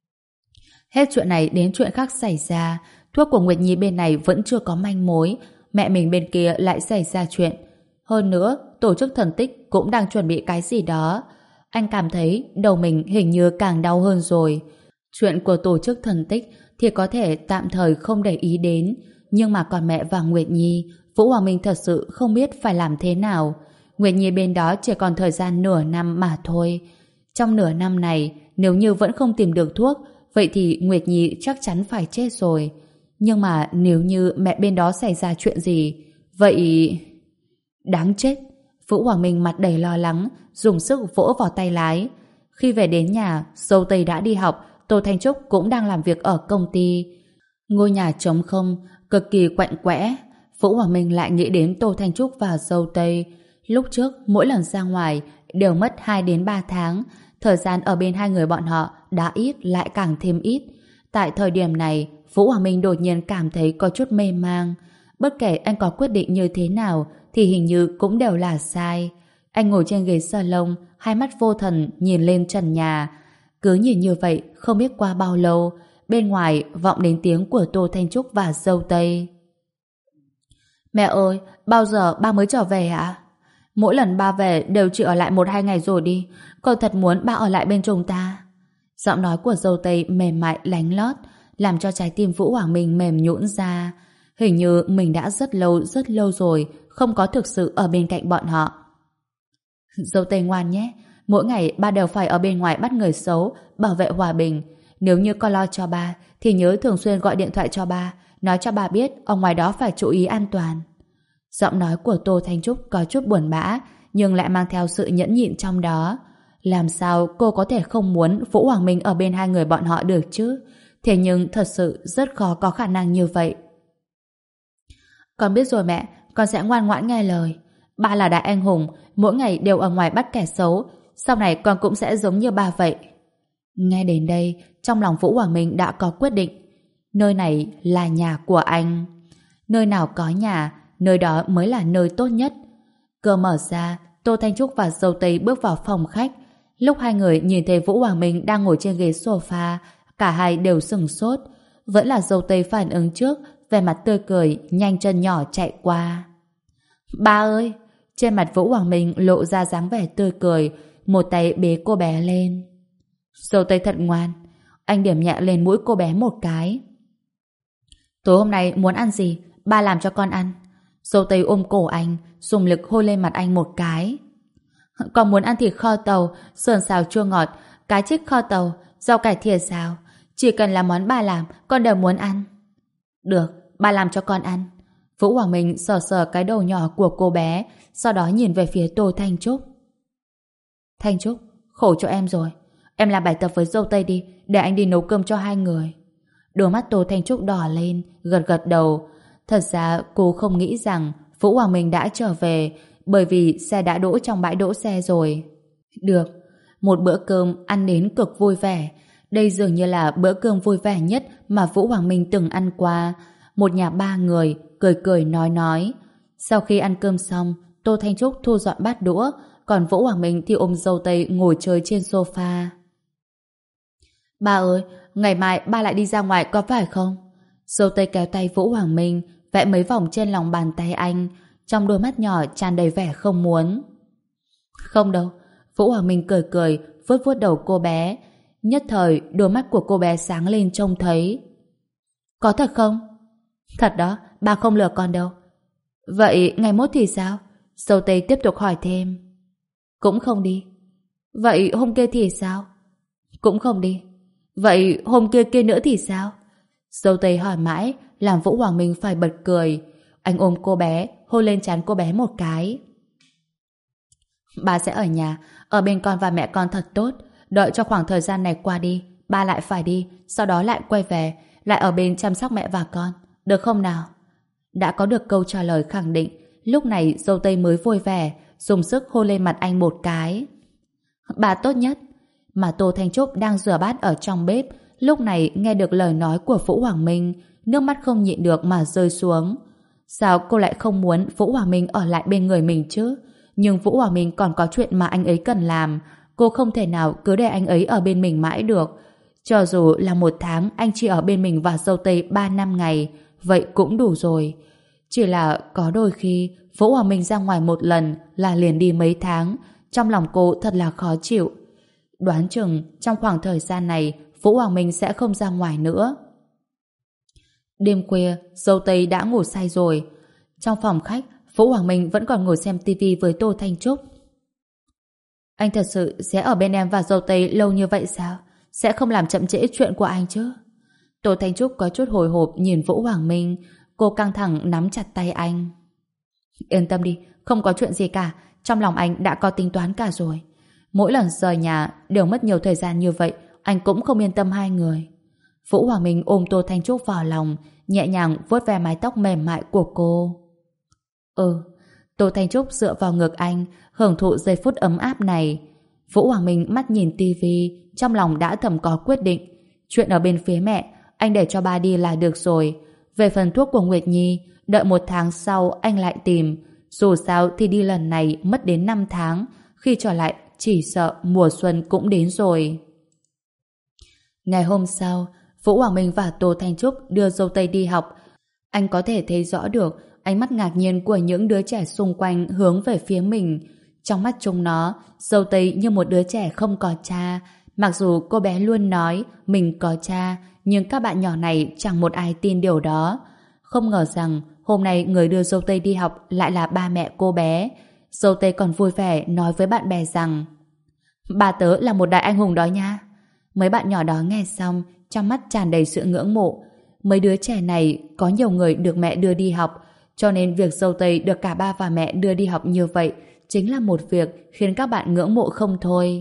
Hết chuyện này đến chuyện khác xảy ra, thuốc của Nguyệt Nhi bên này vẫn chưa có manh mối, mẹ mình bên kia lại xảy ra chuyện. Hơn nữa, tổ chức thần tích cũng đang chuẩn bị cái gì đó. Anh cảm thấy đầu mình hình như càng đau hơn rồi. Chuyện của tổ chức thần tích thì có thể tạm thời không để ý đến, nhưng mà còn mẹ và Nguyệt Nhi, Vũ Hoàng Minh thật sự không biết phải làm thế nào. Nguyệt Nhi bên đó chỉ còn thời gian nửa năm mà thôi. Trong nửa năm này, nếu như vẫn không tìm được thuốc, vậy thì Nguyệt Nhi chắc chắn phải chết rồi. Nhưng mà nếu như mẹ bên đó xảy ra chuyện gì, vậy... Đáng chết! Vũ Hoàng Minh mặt đầy lo lắng, dùng sức vỗ vào tay lái. Khi về đến nhà, dâu tây đã đi học, Tô Thanh Trúc cũng đang làm việc ở công ty. Ngôi nhà trống không, cực kỳ quạnh quẽ. Vũ Hoàng Minh lại nghĩ đến Tô Thanh Trúc và dâu tây. Lúc trước, mỗi lần ra ngoài đều mất hai đến ba tháng. Thời gian ở bên hai người bọn họ đã ít lại càng thêm ít. Tại thời điểm này, Vũ Hoàng Minh đột nhiên cảm thấy có chút mê mang. Bất kể anh có quyết định như thế nào thì hình như cũng đều là sai. Anh ngồi trên ghế salon, hai mắt vô thần nhìn lên trần nhà. Cứ nhìn như vậy, không biết qua bao lâu, bên ngoài vọng đến tiếng của Tô Thanh Trúc và dâu tây. Mẹ ơi, bao giờ ba mới trở về ạ? Mỗi lần ba về đều chỉ ở lại một hai ngày rồi đi. Con thật muốn ba ở lại bên chúng ta. Giọng nói của dâu tây mềm mại lánh lót, làm cho trái tim Vũ Hoàng Minh mềm nhũn ra. Hình như mình đã rất lâu, rất lâu rồi không có thực sự ở bên cạnh bọn họ. Dâu tây ngoan nhé, mỗi ngày ba đều phải ở bên ngoài bắt người xấu, bảo vệ hòa bình. Nếu như con lo cho ba, thì nhớ thường xuyên gọi điện thoại cho ba, nói cho ba biết ở ngoài đó phải chú ý an toàn. Giọng nói của Tô Thanh Trúc có chút buồn bã, nhưng lại mang theo sự nhẫn nhịn trong đó. Làm sao cô có thể không muốn Vũ Hoàng Minh ở bên hai người bọn họ được chứ? Thế nhưng thật sự rất khó có khả năng như vậy. Con biết rồi mẹ, con sẽ ngoan ngoãn nghe lời. Ba là đại anh hùng, mỗi ngày đều ở ngoài bắt kẻ xấu. Sau này con cũng sẽ giống như ba vậy. Nghe đến đây, trong lòng Vũ Hoàng Minh đã có quyết định. Nơi này là nhà của anh. Nơi nào có nhà, nơi đó mới là nơi tốt nhất. Cửa mở ra, Tô Thanh Trúc và dâu tây bước vào phòng khách. Lúc hai người nhìn thấy Vũ Hoàng Minh đang ngồi trên ghế sofa, cả hai đều sửng sốt. Vẫn là dâu tây phản ứng trước, vẻ mặt tươi cười, nhanh chân nhỏ chạy qua. Ba ơi! Trên mặt Vũ Hoàng Minh lộ ra dáng vẻ tươi cười, một tay bế cô bé lên. Dâu tây thật ngoan. Anh điểm nhẹ lên mũi cô bé một cái. Tối hôm nay muốn ăn gì? Ba làm cho con ăn. Dâu tây ôm cổ anh, dùng lực hôn lên mặt anh một cái. Con muốn ăn thịt kho tàu, sườn xào chua ngọt, cá trích kho tàu, rau cải thìa xào. Chỉ cần là món ba làm, con đều muốn ăn. Được, ba làm cho con ăn. Vũ Hoàng Minh sờ sờ cái đầu nhỏ của cô bé, sau đó nhìn về phía Tô Thanh Trúc. Thanh Trúc, khổ cho em rồi. Em làm bài tập với dâu tây đi, để anh đi nấu cơm cho hai người. Đôi mắt Tô Thanh Trúc đỏ lên, gật gật đầu. Thật ra cô không nghĩ rằng Vũ Hoàng Minh đã trở về, bởi vì xe đã đỗ trong bãi đỗ xe rồi. Được, một bữa cơm ăn đến cực vui vẻ. Đây dường như là bữa cơm vui vẻ nhất mà Vũ Hoàng Minh từng ăn qua. Một nhà ba người, cười cười nói nói. Sau khi ăn cơm xong, Tô Thanh Trúc thu dọn bát đũa, còn Vũ Hoàng Minh thì ôm dâu tây ngồi chơi trên sofa. Ba ơi, ngày mai ba lại đi ra ngoài có phải không? Dâu tây kéo tay Vũ Hoàng Minh, vẽ mấy vòng trên lòng bàn tay anh, trong đôi mắt nhỏ tràn đầy vẻ không muốn. Không đâu. Vũ Hoàng Minh cười cười, vuốt vuốt đầu cô bé. Nhất thời, đôi mắt của cô bé sáng lên trông thấy. Có thật không? Thật đó, ba không lừa con đâu. Vậy ngày mốt thì sao? Dâu tây tiếp tục hỏi thêm. Cũng không đi. Vậy hôm kia thì sao? Cũng không đi. Vậy hôm kia kia nữa thì sao? Dâu tây hỏi mãi, làm Vũ Hoàng Minh phải bật cười. Anh ôm cô bé, hôn lên trán cô bé một cái. Ba sẽ ở nhà, ở bên con và mẹ con thật tốt. Đợi cho khoảng thời gian này qua đi, ba lại phải đi, sau đó lại quay về, lại ở bên chăm sóc mẹ và con. Được không nào? Đã có được câu trả lời khẳng định, lúc này dâu tây mới vui vẻ, dùng sức hôn lên mặt anh một cái. Bà tốt nhất. Mà Tô Thanh Trúc đang rửa bát ở trong bếp, lúc này nghe được lời nói của Vũ Hoàng Minh, nước mắt không nhịn được mà rơi xuống. Sao cô lại không muốn Vũ Hoàng Minh ở lại bên người mình chứ? Nhưng Vũ Hoàng Minh còn có chuyện mà anh ấy cần làm, cô không thể nào cứ để anh ấy ở bên mình mãi được. Cho dù là một tháng anh chỉ ở bên mình và dâu tây ba năm ngày, vậy cũng đủ rồi. Chỉ là có đôi khi Vũ Hoàng Minh ra ngoài một lần là liền đi mấy tháng, trong lòng cô thật là khó chịu. Đoán chừng trong khoảng thời gian này Vũ Hoàng Minh sẽ không ra ngoài nữa. Đêm khuya, dâu tây đã ngủ say rồi. Trong phòng khách, Vũ Hoàng Minh vẫn còn ngồi xem tivi với Tô Thanh Trúc. Anh thật sự sẽ ở bên em và dâu tây lâu như vậy sao? Sẽ không làm chậm trễ chuyện của anh chứ? Tô Thanh Trúc có chút hồi hộp nhìn Vũ Hoàng Minh. Cô căng thẳng nắm chặt tay anh. Yên tâm đi, không có chuyện gì cả. trong lòng anh đã có tính toán cả rồi. Mỗi lần rời nhà đều mất nhiều thời gian như vậy, anh cũng không yên tâm hai người. Vũ Hoàng Minh ôm Tô Thanh Trúc vào lòng, nhẹ nhàng vuốt ve mái tóc mềm mại của cô. Ừ, Tô Thanh Trúc dựa vào ngực anh, hưởng thụ giây phút ấm áp này. Vũ Hoàng Minh mắt nhìn tivi, trong lòng đã thầm có quyết định. Chuyện ở bên phía mẹ, anh để cho ba đi là được rồi. Về phần thuốc của Nguyệt Nhi, đợi một tháng sau anh lại tìm. Dù sao thì đi lần này mất đến năm tháng, khi trở lại chỉ sợ mùa xuân cũng đến rồi. Ngày hôm sau, Vũ Hoàng Minh và Tô Thanh Trúc đưa dâu tây đi học. Anh có thể thấy rõ được ánh mắt ngạc nhiên của những đứa trẻ xung quanh hướng về phía mình. Trong mắt chúng nó, dâu tây như một đứa trẻ không có cha. Mặc dù cô bé luôn nói mình có cha, nhưng các bạn nhỏ này chẳng một ai tin điều đó. Không ngờ rằng hôm nay người đưa dâu tây đi học lại là ba mẹ cô bé. Dâu tây còn vui vẻ nói với bạn bè rằng ba tớ là một đại anh hùng đó nha. Mấy bạn nhỏ đó nghe xong, trong mắt tràn đầy sự ngưỡng mộ. Mấy đứa trẻ này có nhiều người được mẹ đưa đi học, cho nên việc dâu tây được cả ba và mẹ đưa đi học như vậy chính là một việc khiến các bạn ngưỡng mộ không thôi.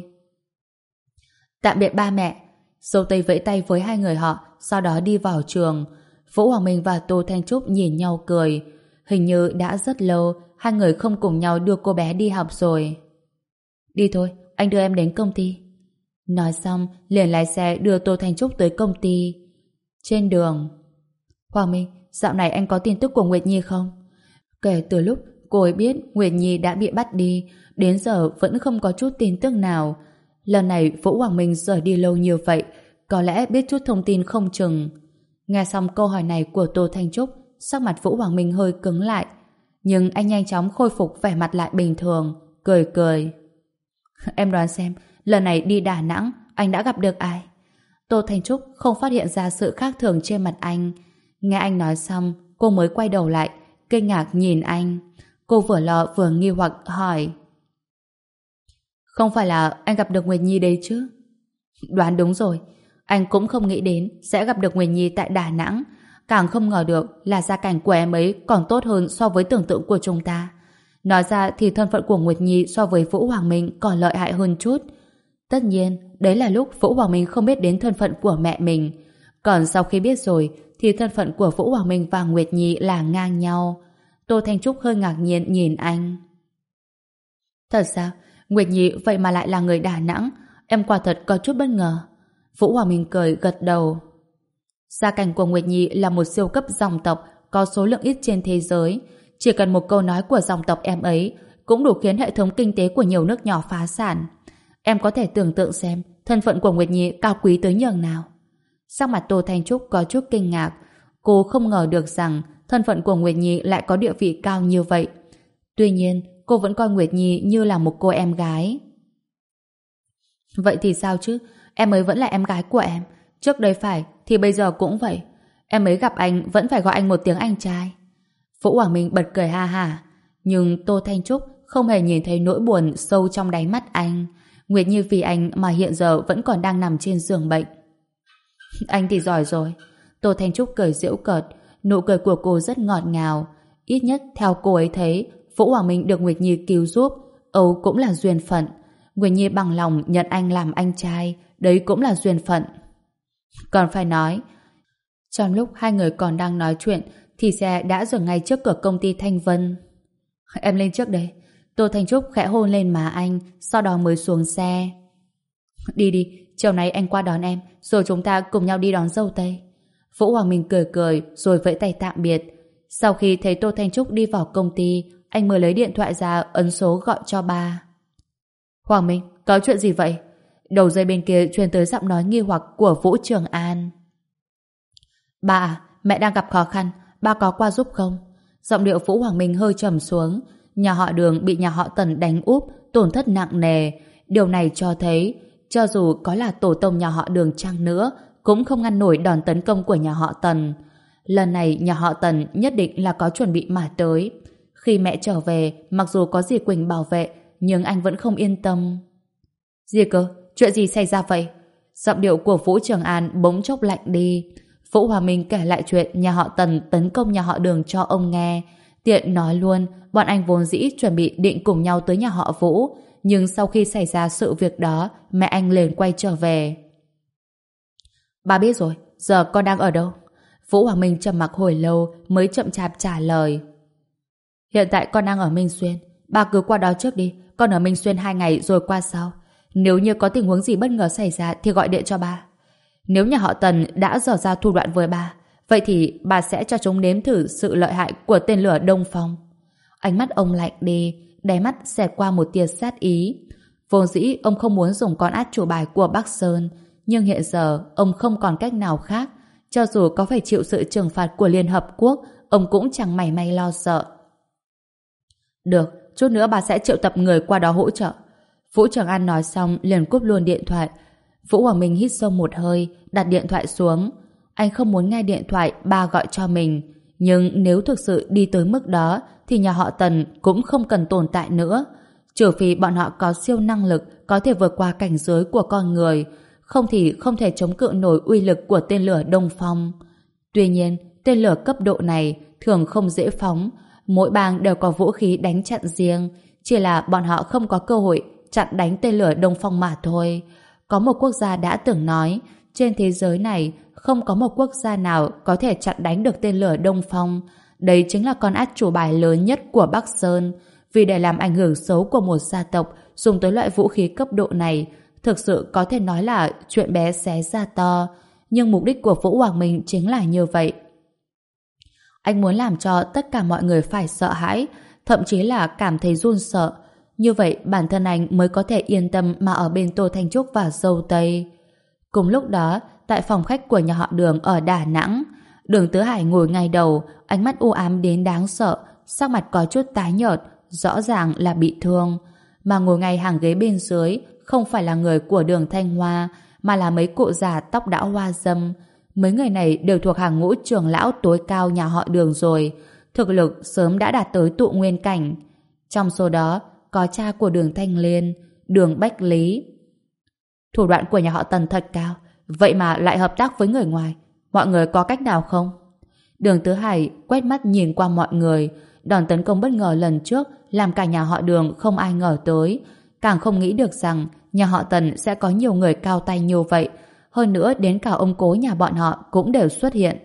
Tạm biệt ba mẹ. Dâu tây vẫy tay với hai người họ, sau đó đi vào trường. Vũ Hoàng Minh và Tô Thanh Trúc nhìn nhau cười. Hình như đã rất lâu hai người không cùng nhau đưa cô bé đi học rồi. Đi thôi, anh đưa em đến công ty. Nói xong, liền lái xe đưa Tô Thanh Trúc tới công ty. Trên đường, Hoàng Minh, dạo này anh có tin tức của Nguyệt Nhi không? Kể từ lúc cô ấy biết Nguyệt Nhi đã bị bắt đi, đến giờ vẫn không có chút tin tức nào. Lần này Vũ Hoàng Minh rời đi lâu như vậy, có lẽ biết chút thông tin không chừng. Nghe xong câu hỏi này của Tô Thanh Trúc, sắc mặt Vũ Hoàng Minh hơi cứng lại. Nhưng anh nhanh chóng khôi phục vẻ mặt lại bình thường, cười cười. Em đoán xem, lần này đi Đà Nẵng, anh đã gặp được ai? Tô Thanh Trúc không phát hiện ra sự khác thường trên mặt anh. Nghe anh nói xong, cô mới quay đầu lại, kinh ngạc nhìn anh. Cô vừa lo vừa nghi hoặc hỏi. Không phải là anh gặp được Nguyệt Nhi đấy chứ? Đoán đúng rồi. Anh cũng không nghĩ đến sẽ gặp được Nguyệt Nhi tại Đà Nẵng. Càng không ngờ được là gia cảnh của em ấy còn tốt hơn so với tưởng tượng của chúng ta. Nói ra thì thân phận của Nguyệt Nhi so với Vũ Hoàng Minh còn lợi hại hơn chút. Tất nhiên, đấy là lúc Vũ Hoàng Minh không biết đến thân phận của mẹ mình. Còn sau khi biết rồi, thì thân phận của Vũ Hoàng Minh và Nguyệt Nhi là ngang nhau. Tô Thanh Trúc hơi ngạc nhiên nhìn anh. Thật sao? Nguyệt Nhi vậy mà lại là người Đà Nẵng. Em quả thật có chút bất ngờ. Vũ Hoàng Minh cười gật đầu. Gia cảnh của Nguyệt Nhi là một siêu cấp dòng tộc có số lượng ít trên thế giới. Chỉ cần một câu nói của dòng tộc em ấy cũng đủ khiến hệ thống kinh tế của nhiều nước nhỏ phá sản. Em có thể tưởng tượng xem thân phận của Nguyệt Nhi cao quý tới nhường nào. Sắc mặt Tô Thanh Trúc có chút kinh ngạc. Cô không ngờ được rằng thân phận của Nguyệt Nhi lại có địa vị cao như vậy. Tuy nhiên, cô vẫn coi Nguyệt Nhi như là một cô em gái. Vậy thì sao chứ? Em ấy vẫn là em gái của em. Trước đây phải, thì bây giờ cũng vậy. Em ấy gặp anh vẫn phải gọi anh một tiếng anh trai. Vũ Hoàng Minh bật cười ha hả. Nhưng Tô Thanh Trúc không hề nhìn thấy nỗi buồn sâu trong đáy mắt anh. Nguyệt Nhi vì anh mà hiện giờ vẫn còn đang nằm trên giường bệnh. Anh thì giỏi rồi. Tô Thanh Trúc cười giễu cợt. Nụ cười của cô rất ngọt ngào. Ít nhất theo cô ấy thấy, Vũ Hoàng Minh được Nguyệt Nhi cứu giúp, Âu cũng là duyên phận. Nguyệt Nhi bằng lòng nhận anh làm anh trai, đấy cũng là duyên phận. Còn phải nói, trong lúc hai người còn đang nói chuyện thì xe đã dừng ngay trước cửa công ty Thanh Vân. Em lên trước đây. Tô Thanh Trúc khẽ hôn lên má anh, sau đó mới xuống xe. Đi đi, chiều nay anh qua đón em, rồi chúng ta cùng nhau đi đón dâu tây. Vũ Hoàng Minh cười cười rồi vẫy tay tạm biệt. Sau khi thấy Tô Thanh Trúc đi vào công ty, anh mới lấy điện thoại ra ấn số gọi cho ba. Hoàng Minh, có chuyện gì vậy? Đầu dây bên kia truyền tới giọng nói nghi hoặc của Vũ Trường An. Ba à, mẹ đang gặp khó khăn, ba có qua giúp không? Giọng điệu Vũ Hoàng Minh hơi trầm xuống. Nhà họ Đường bị nhà họ Tần đánh úp, tổn thất nặng nề. Điều này cho thấy, cho dù có là tổ tông nhà họ Đường chăng nữa, cũng không ngăn nổi đòn tấn công của nhà họ Tần. Lần này nhà họ Tần nhất định là có chuẩn bị mà tới. Khi mẹ trở về, mặc dù có dì Quỳnh bảo vệ, nhưng anh vẫn không yên tâm. Gì cơ? Chuyện gì xảy ra vậy? Giọng điệu của Vũ Trường An bỗng chốc lạnh đi. Vũ Hòa Minh kể lại chuyện nhà họ Tần tấn công nhà họ Đường cho ông nghe. Tiện nói luôn, bọn anh vốn dĩ chuẩn bị định cùng nhau tới nhà họ Vũ, nhưng sau khi xảy ra sự việc đó, mẹ anh liền quay trở về. Ba biết rồi, giờ con đang ở đâu? Vũ Hoàng Minh trầm mặc hồi lâu mới chậm chạp trả lời. Hiện tại con đang ở Minh Xuyên. Ba cứ qua đó trước đi, con ở Minh Xuyên hai ngày rồi qua sau. Nếu như có tình huống gì bất ngờ xảy ra thì gọi điện cho ba. Nếu nhà họ Tần đã dở ra thủ đoạn với ba, vậy thì bà sẽ cho chúng nếm thử sự lợi hại của tên lửa Đông Phong. Ánh mắt ông lạnh đi, đáy mắt xẹt qua một tia sát ý. Vốn dĩ ông không muốn dùng con át chủ bài của Bắc Sơn, nhưng hiện giờ ông không còn cách nào khác. Cho dù có phải chịu sự trừng phạt của Liên Hợp Quốc, ông cũng chẳng mảy may lo sợ. Được, chút nữa bà sẽ triệu tập người qua đó hỗ trợ. Vũ Trường An nói xong liền cúp luôn điện thoại. Vũ Hoàng Minh hít sâu một hơi, đặt điện thoại xuống. Anh không muốn nghe điện thoại ba gọi cho mình. Nhưng nếu thực sự đi tới mức đó, thì nhà họ Tần cũng không cần tồn tại nữa. Trừ phi bọn họ có siêu năng lực có thể vượt qua cảnh giới của con người, không thì không thể chống cự nổi uy lực của tên lửa Đông Phong. Tuy nhiên, tên lửa cấp độ này thường không dễ phóng. Mỗi bang đều có vũ khí đánh chặn riêng, chỉ là bọn họ không có cơ hội chặn đánh tên lửa Đông Phong mà thôi. Có một quốc gia đã từng nói, trên thế giới này không có một quốc gia nào có thể chặn đánh được tên lửa Đông Phong. Đấy chính là con át chủ bài lớn nhất của Bắc Sơn. Vì để làm ảnh hưởng xấu của một gia tộc dùng tới loại vũ khí cấp độ này, thực sự có thể nói là chuyện bé xé ra to. Nhưng mục đích của Vũ Hoàng Minh chính là như vậy. Anh muốn làm cho tất cả mọi người phải sợ hãi, thậm chí là cảm thấy run sợ. Như vậy bản thân anh mới có thể yên tâm mà ở bên Tô Thanh Trúc và Dâu Tây. Cùng lúc đó, tại phòng khách của nhà họ Đường ở Đà Nẵng, Đường Tứ Hải ngồi ngay đầu, ánh mắt u ám đến đáng sợ, sắc mặt có chút tái nhợt, rõ ràng là bị thương. Mà ngồi ngay hàng ghế bên dưới không phải là người của Đường Thanh Hoa, mà là mấy cụ già tóc đã hoa râm. Mấy người này đều thuộc hàng ngũ trưởng lão tối cao nhà họ Đường rồi, thực lực sớm đã đạt tới tụ nguyên cảnh. Trong số đó có cha của Đường Thanh Liên, Đường Bách Lý. Thủ đoạn của nhà họ Tần thật cao, vậy mà lại hợp tác với người ngoài. Mọi người có cách nào không? Đường Tứ Hải quét mắt nhìn qua mọi người. Đòn tấn công bất ngờ lần trước làm cả nhà họ Đường không ai ngờ tới, càng không nghĩ được rằng nhà họ Tần sẽ có nhiều người cao tay như vậy. Hơn nữa đến cả ông cố nhà bọn họ cũng đều xuất hiện.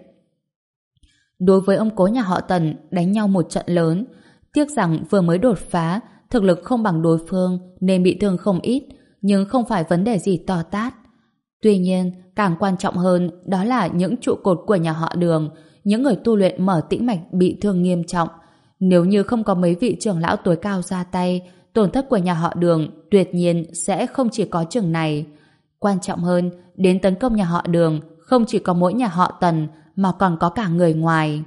Đối với ông cố nhà họ Tần đánh nhau một trận lớn, tiếc rằng vừa mới đột phá, thực lực không bằng đối phương nên bị thương không ít, nhưng không phải vấn đề gì to tát. Tuy nhiên, càng quan trọng hơn đó là những trụ cột của nhà họ Đường, những người tu luyện mở tĩnh mạch bị thương nghiêm trọng. Nếu như không có mấy vị trưởng lão tối cao ra tay, tổn thất của nhà họ Đường tuyệt nhiên sẽ không chỉ có chừng này. Quan trọng hơn, đến tấn công nhà họ Đường không chỉ có mỗi nhà họ Tần mà còn có cả người ngoài.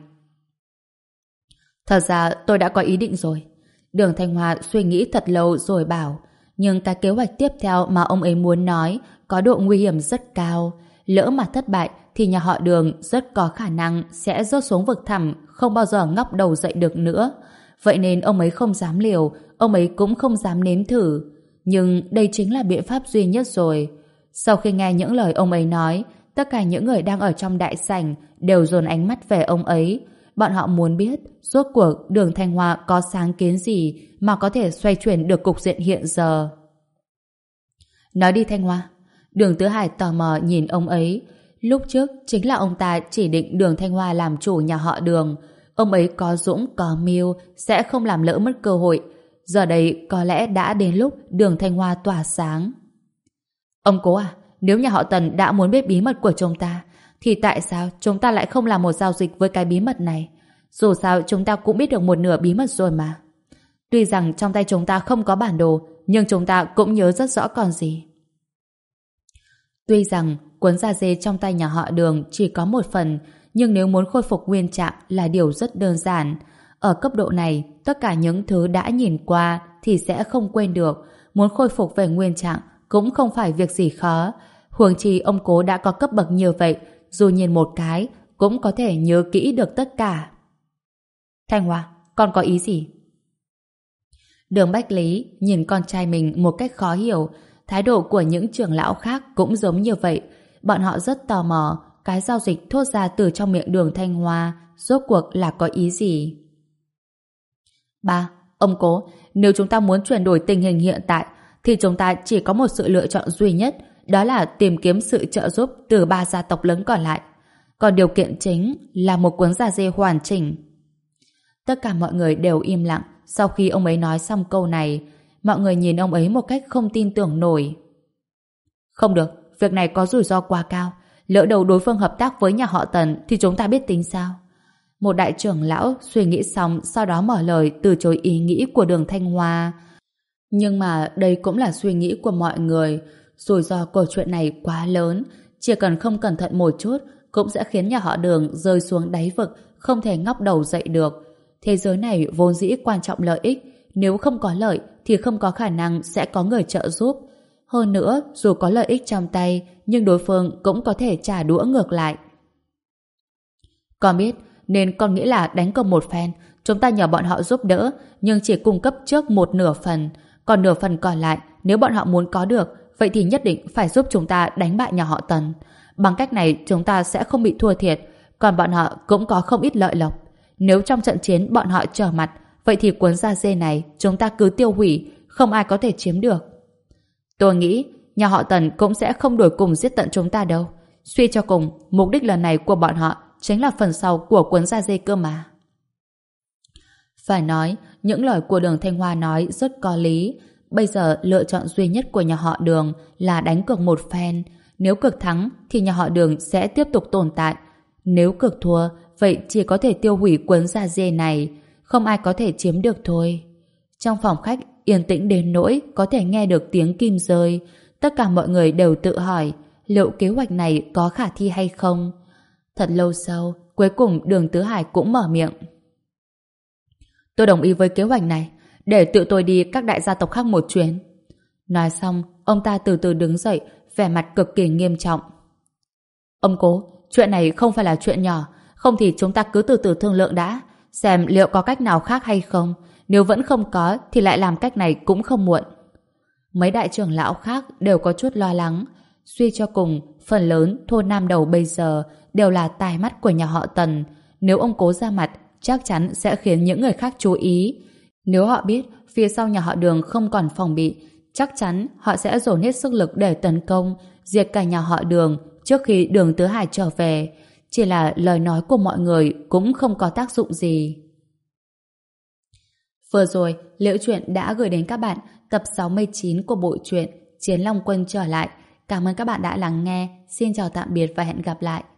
Thật ra tôi đã có ý định rồi. Đường Thanh Hoa suy nghĩ thật lâu rồi bảo, nhưng cái kế hoạch tiếp theo mà ông ấy muốn nói có độ nguy hiểm rất cao. Lỡ mà thất bại thì nhà họ Đường rất có khả năng sẽ rớt xuống vực thẳm, không bao giờ ngóc đầu dậy được nữa. Vậy nên ông ấy không dám liều, ông ấy cũng không dám nếm thử. Nhưng đây chính là biện pháp duy nhất rồi. Sau khi nghe những lời ông ấy nói, tất cả những người đang ở trong đại sảnh đều dồn ánh mắt về ông ấy. Bọn họ muốn biết rốt cuộc Đường Thanh Hoa có sáng kiến gì mà có thể xoay chuyển được cục diện hiện giờ. Nói đi Thanh Hoa. Đường Tứ Hải tò mò nhìn ông ấy. Lúc trước chính là ông ta chỉ định Đường Thanh Hoa làm chủ nhà họ Đường. Ông ấy có dũng có mưu, sẽ không làm lỡ mất cơ hội. Giờ đây có lẽ đã đến lúc Đường Thanh Hoa tỏa sáng. Ông cố à, nếu nhà họ Tần đã muốn biết bí mật của chúng ta, thì tại sao chúng ta lại không làm một giao dịch với cái bí mật này? Dù sao chúng ta cũng biết được một nửa bí mật rồi mà. Tuy rằng trong tay chúng ta không có bản đồ, nhưng chúng ta cũng nhớ rất rõ còn gì. Tuy rằng cuốn da dê trong tay nhà họ Đường chỉ có một phần, nhưng nếu muốn khôi phục nguyên trạng là điều rất đơn giản. Ở cấp độ này, tất cả những thứ đã nhìn qua thì sẽ không quên được. Muốn khôi phục về nguyên trạng cũng không phải việc gì khó. Huống chi ông cố đã có cấp bậc như vậy, dù nhìn một cái cũng có thể nhớ kỹ được tất cả. Thanh Hoa, con có ý gì? Đường Bách Lý nhìn con trai mình một cách khó hiểu. Thái độ của những trưởng lão khác cũng giống như vậy. Bọn họ rất tò mò cái giao dịch thốt ra từ trong miệng Đường Thanh Hoa rốt cuộc là có ý gì. Ba, ông Cố, nếu chúng ta muốn chuyển đổi tình hình hiện tại thì chúng ta chỉ có một sự lựa chọn duy nhất, đó là tìm kiếm sự trợ giúp từ ba gia tộc lớn còn lại. Còn điều kiện chính là một cuốn da dê hoàn chỉnh. Tất cả mọi người đều im lặng sau khi ông ấy nói xong câu này. Mọi người nhìn ông ấy một cách không tin tưởng nổi. Không được, việc này có rủi ro quá cao. Lỡ đầu đối phương hợp tác với nhà họ Tần thì chúng ta biết tính sao? Một đại trưởng lão suy nghĩ xong, sau đó mở lời từ chối ý nghĩ của Đường Thanh Hoa. Nhưng mà đây cũng là suy nghĩ của mọi người. Rủi ro của chuyện này quá lớn, chỉ cần không cẩn thận một chút cũng sẽ khiến nhà họ Đường rơi xuống đáy vực, không thể ngóc đầu dậy được. Thế giới này vốn dĩ quan trọng lợi ích, nếu không có lợi thì không có khả năng sẽ có người trợ giúp. Hơn nữa, dù có lợi ích trong tay, nhưng đối phương cũng có thể trả đũa ngược lại. Con biết, nên con nghĩ là đánh cược một phen, chúng ta nhờ bọn họ giúp đỡ, nhưng chỉ cung cấp trước một nửa phần, còn nửa phần còn lại, nếu bọn họ muốn có được, vậy thì nhất định phải giúp chúng ta đánh bại nhà họ Tần. Bằng cách này chúng ta sẽ không bị thua thiệt, còn bọn họ cũng có không ít lợi lộc. Nếu trong trận chiến bọn họ trở mặt, vậy thì cuốn da dê này chúng ta cứ tiêu hủy, không ai có thể chiếm được. Tôi nghĩ nhà họ Tần cũng sẽ không đuổi cùng giết tận chúng ta đâu. Suy cho cùng, mục đích lần này của bọn họ chính là phần sau của cuốn da dê cơ mà. Phải nói, những lời của Đường Thanh Hoa nói rất có lý. Bây giờ lựa chọn duy nhất của nhà họ Đường là đánh cược một phen. Nếu cược thắng thì nhà họ Đường sẽ tiếp tục tồn tại. Nếu cược thua, vậy chỉ có thể tiêu hủy cuốn da dê này. Không ai có thể chiếm được thôi. Trong phòng khách yên tĩnh đến nỗi có thể nghe được tiếng kim rơi. Tất cả mọi người đều tự hỏi liệu kế hoạch này có khả thi hay không. Thật lâu sau, cuối cùng Đường Tứ Hải cũng mở miệng. Tôi đồng ý với kế hoạch này, để tự tôi đi các đại gia tộc khác một chuyến. Nói xong, ông ta từ từ đứng dậy, vẻ mặt cực kỳ nghiêm trọng. Ông Cố, chuyện này không phải là chuyện nhỏ, không thì chúng ta cứ từ từ thương lượng đã, xem liệu có cách nào khác hay không. Nếu vẫn không có thì lại làm cách này cũng không muộn. Mấy đại trưởng lão khác đều có chút lo lắng. Suy cho cùng, phần lớn thôn Nam Đầu bây giờ đều là tai mắt của nhà họ Tần. Nếu ông Cố ra mặt, chắc chắn sẽ khiến những người khác chú ý. Nếu họ biết phía sau nhà họ Đường không còn phòng bị, chắc chắn họ sẽ dồn hết sức lực để tấn công, diệt cả nhà họ Đường trước khi Đường Tứ Hải trở về. Chỉ là lời nói của mọi người cũng không có tác dụng gì. Vừa rồi, Liễu Chuyện đã gửi đến các bạn tập sáu mươi chín của bộ truyện Chiến Long Quân trở lại. Cảm ơn các bạn đã lắng nghe. Xin chào tạm biệt và hẹn gặp lại.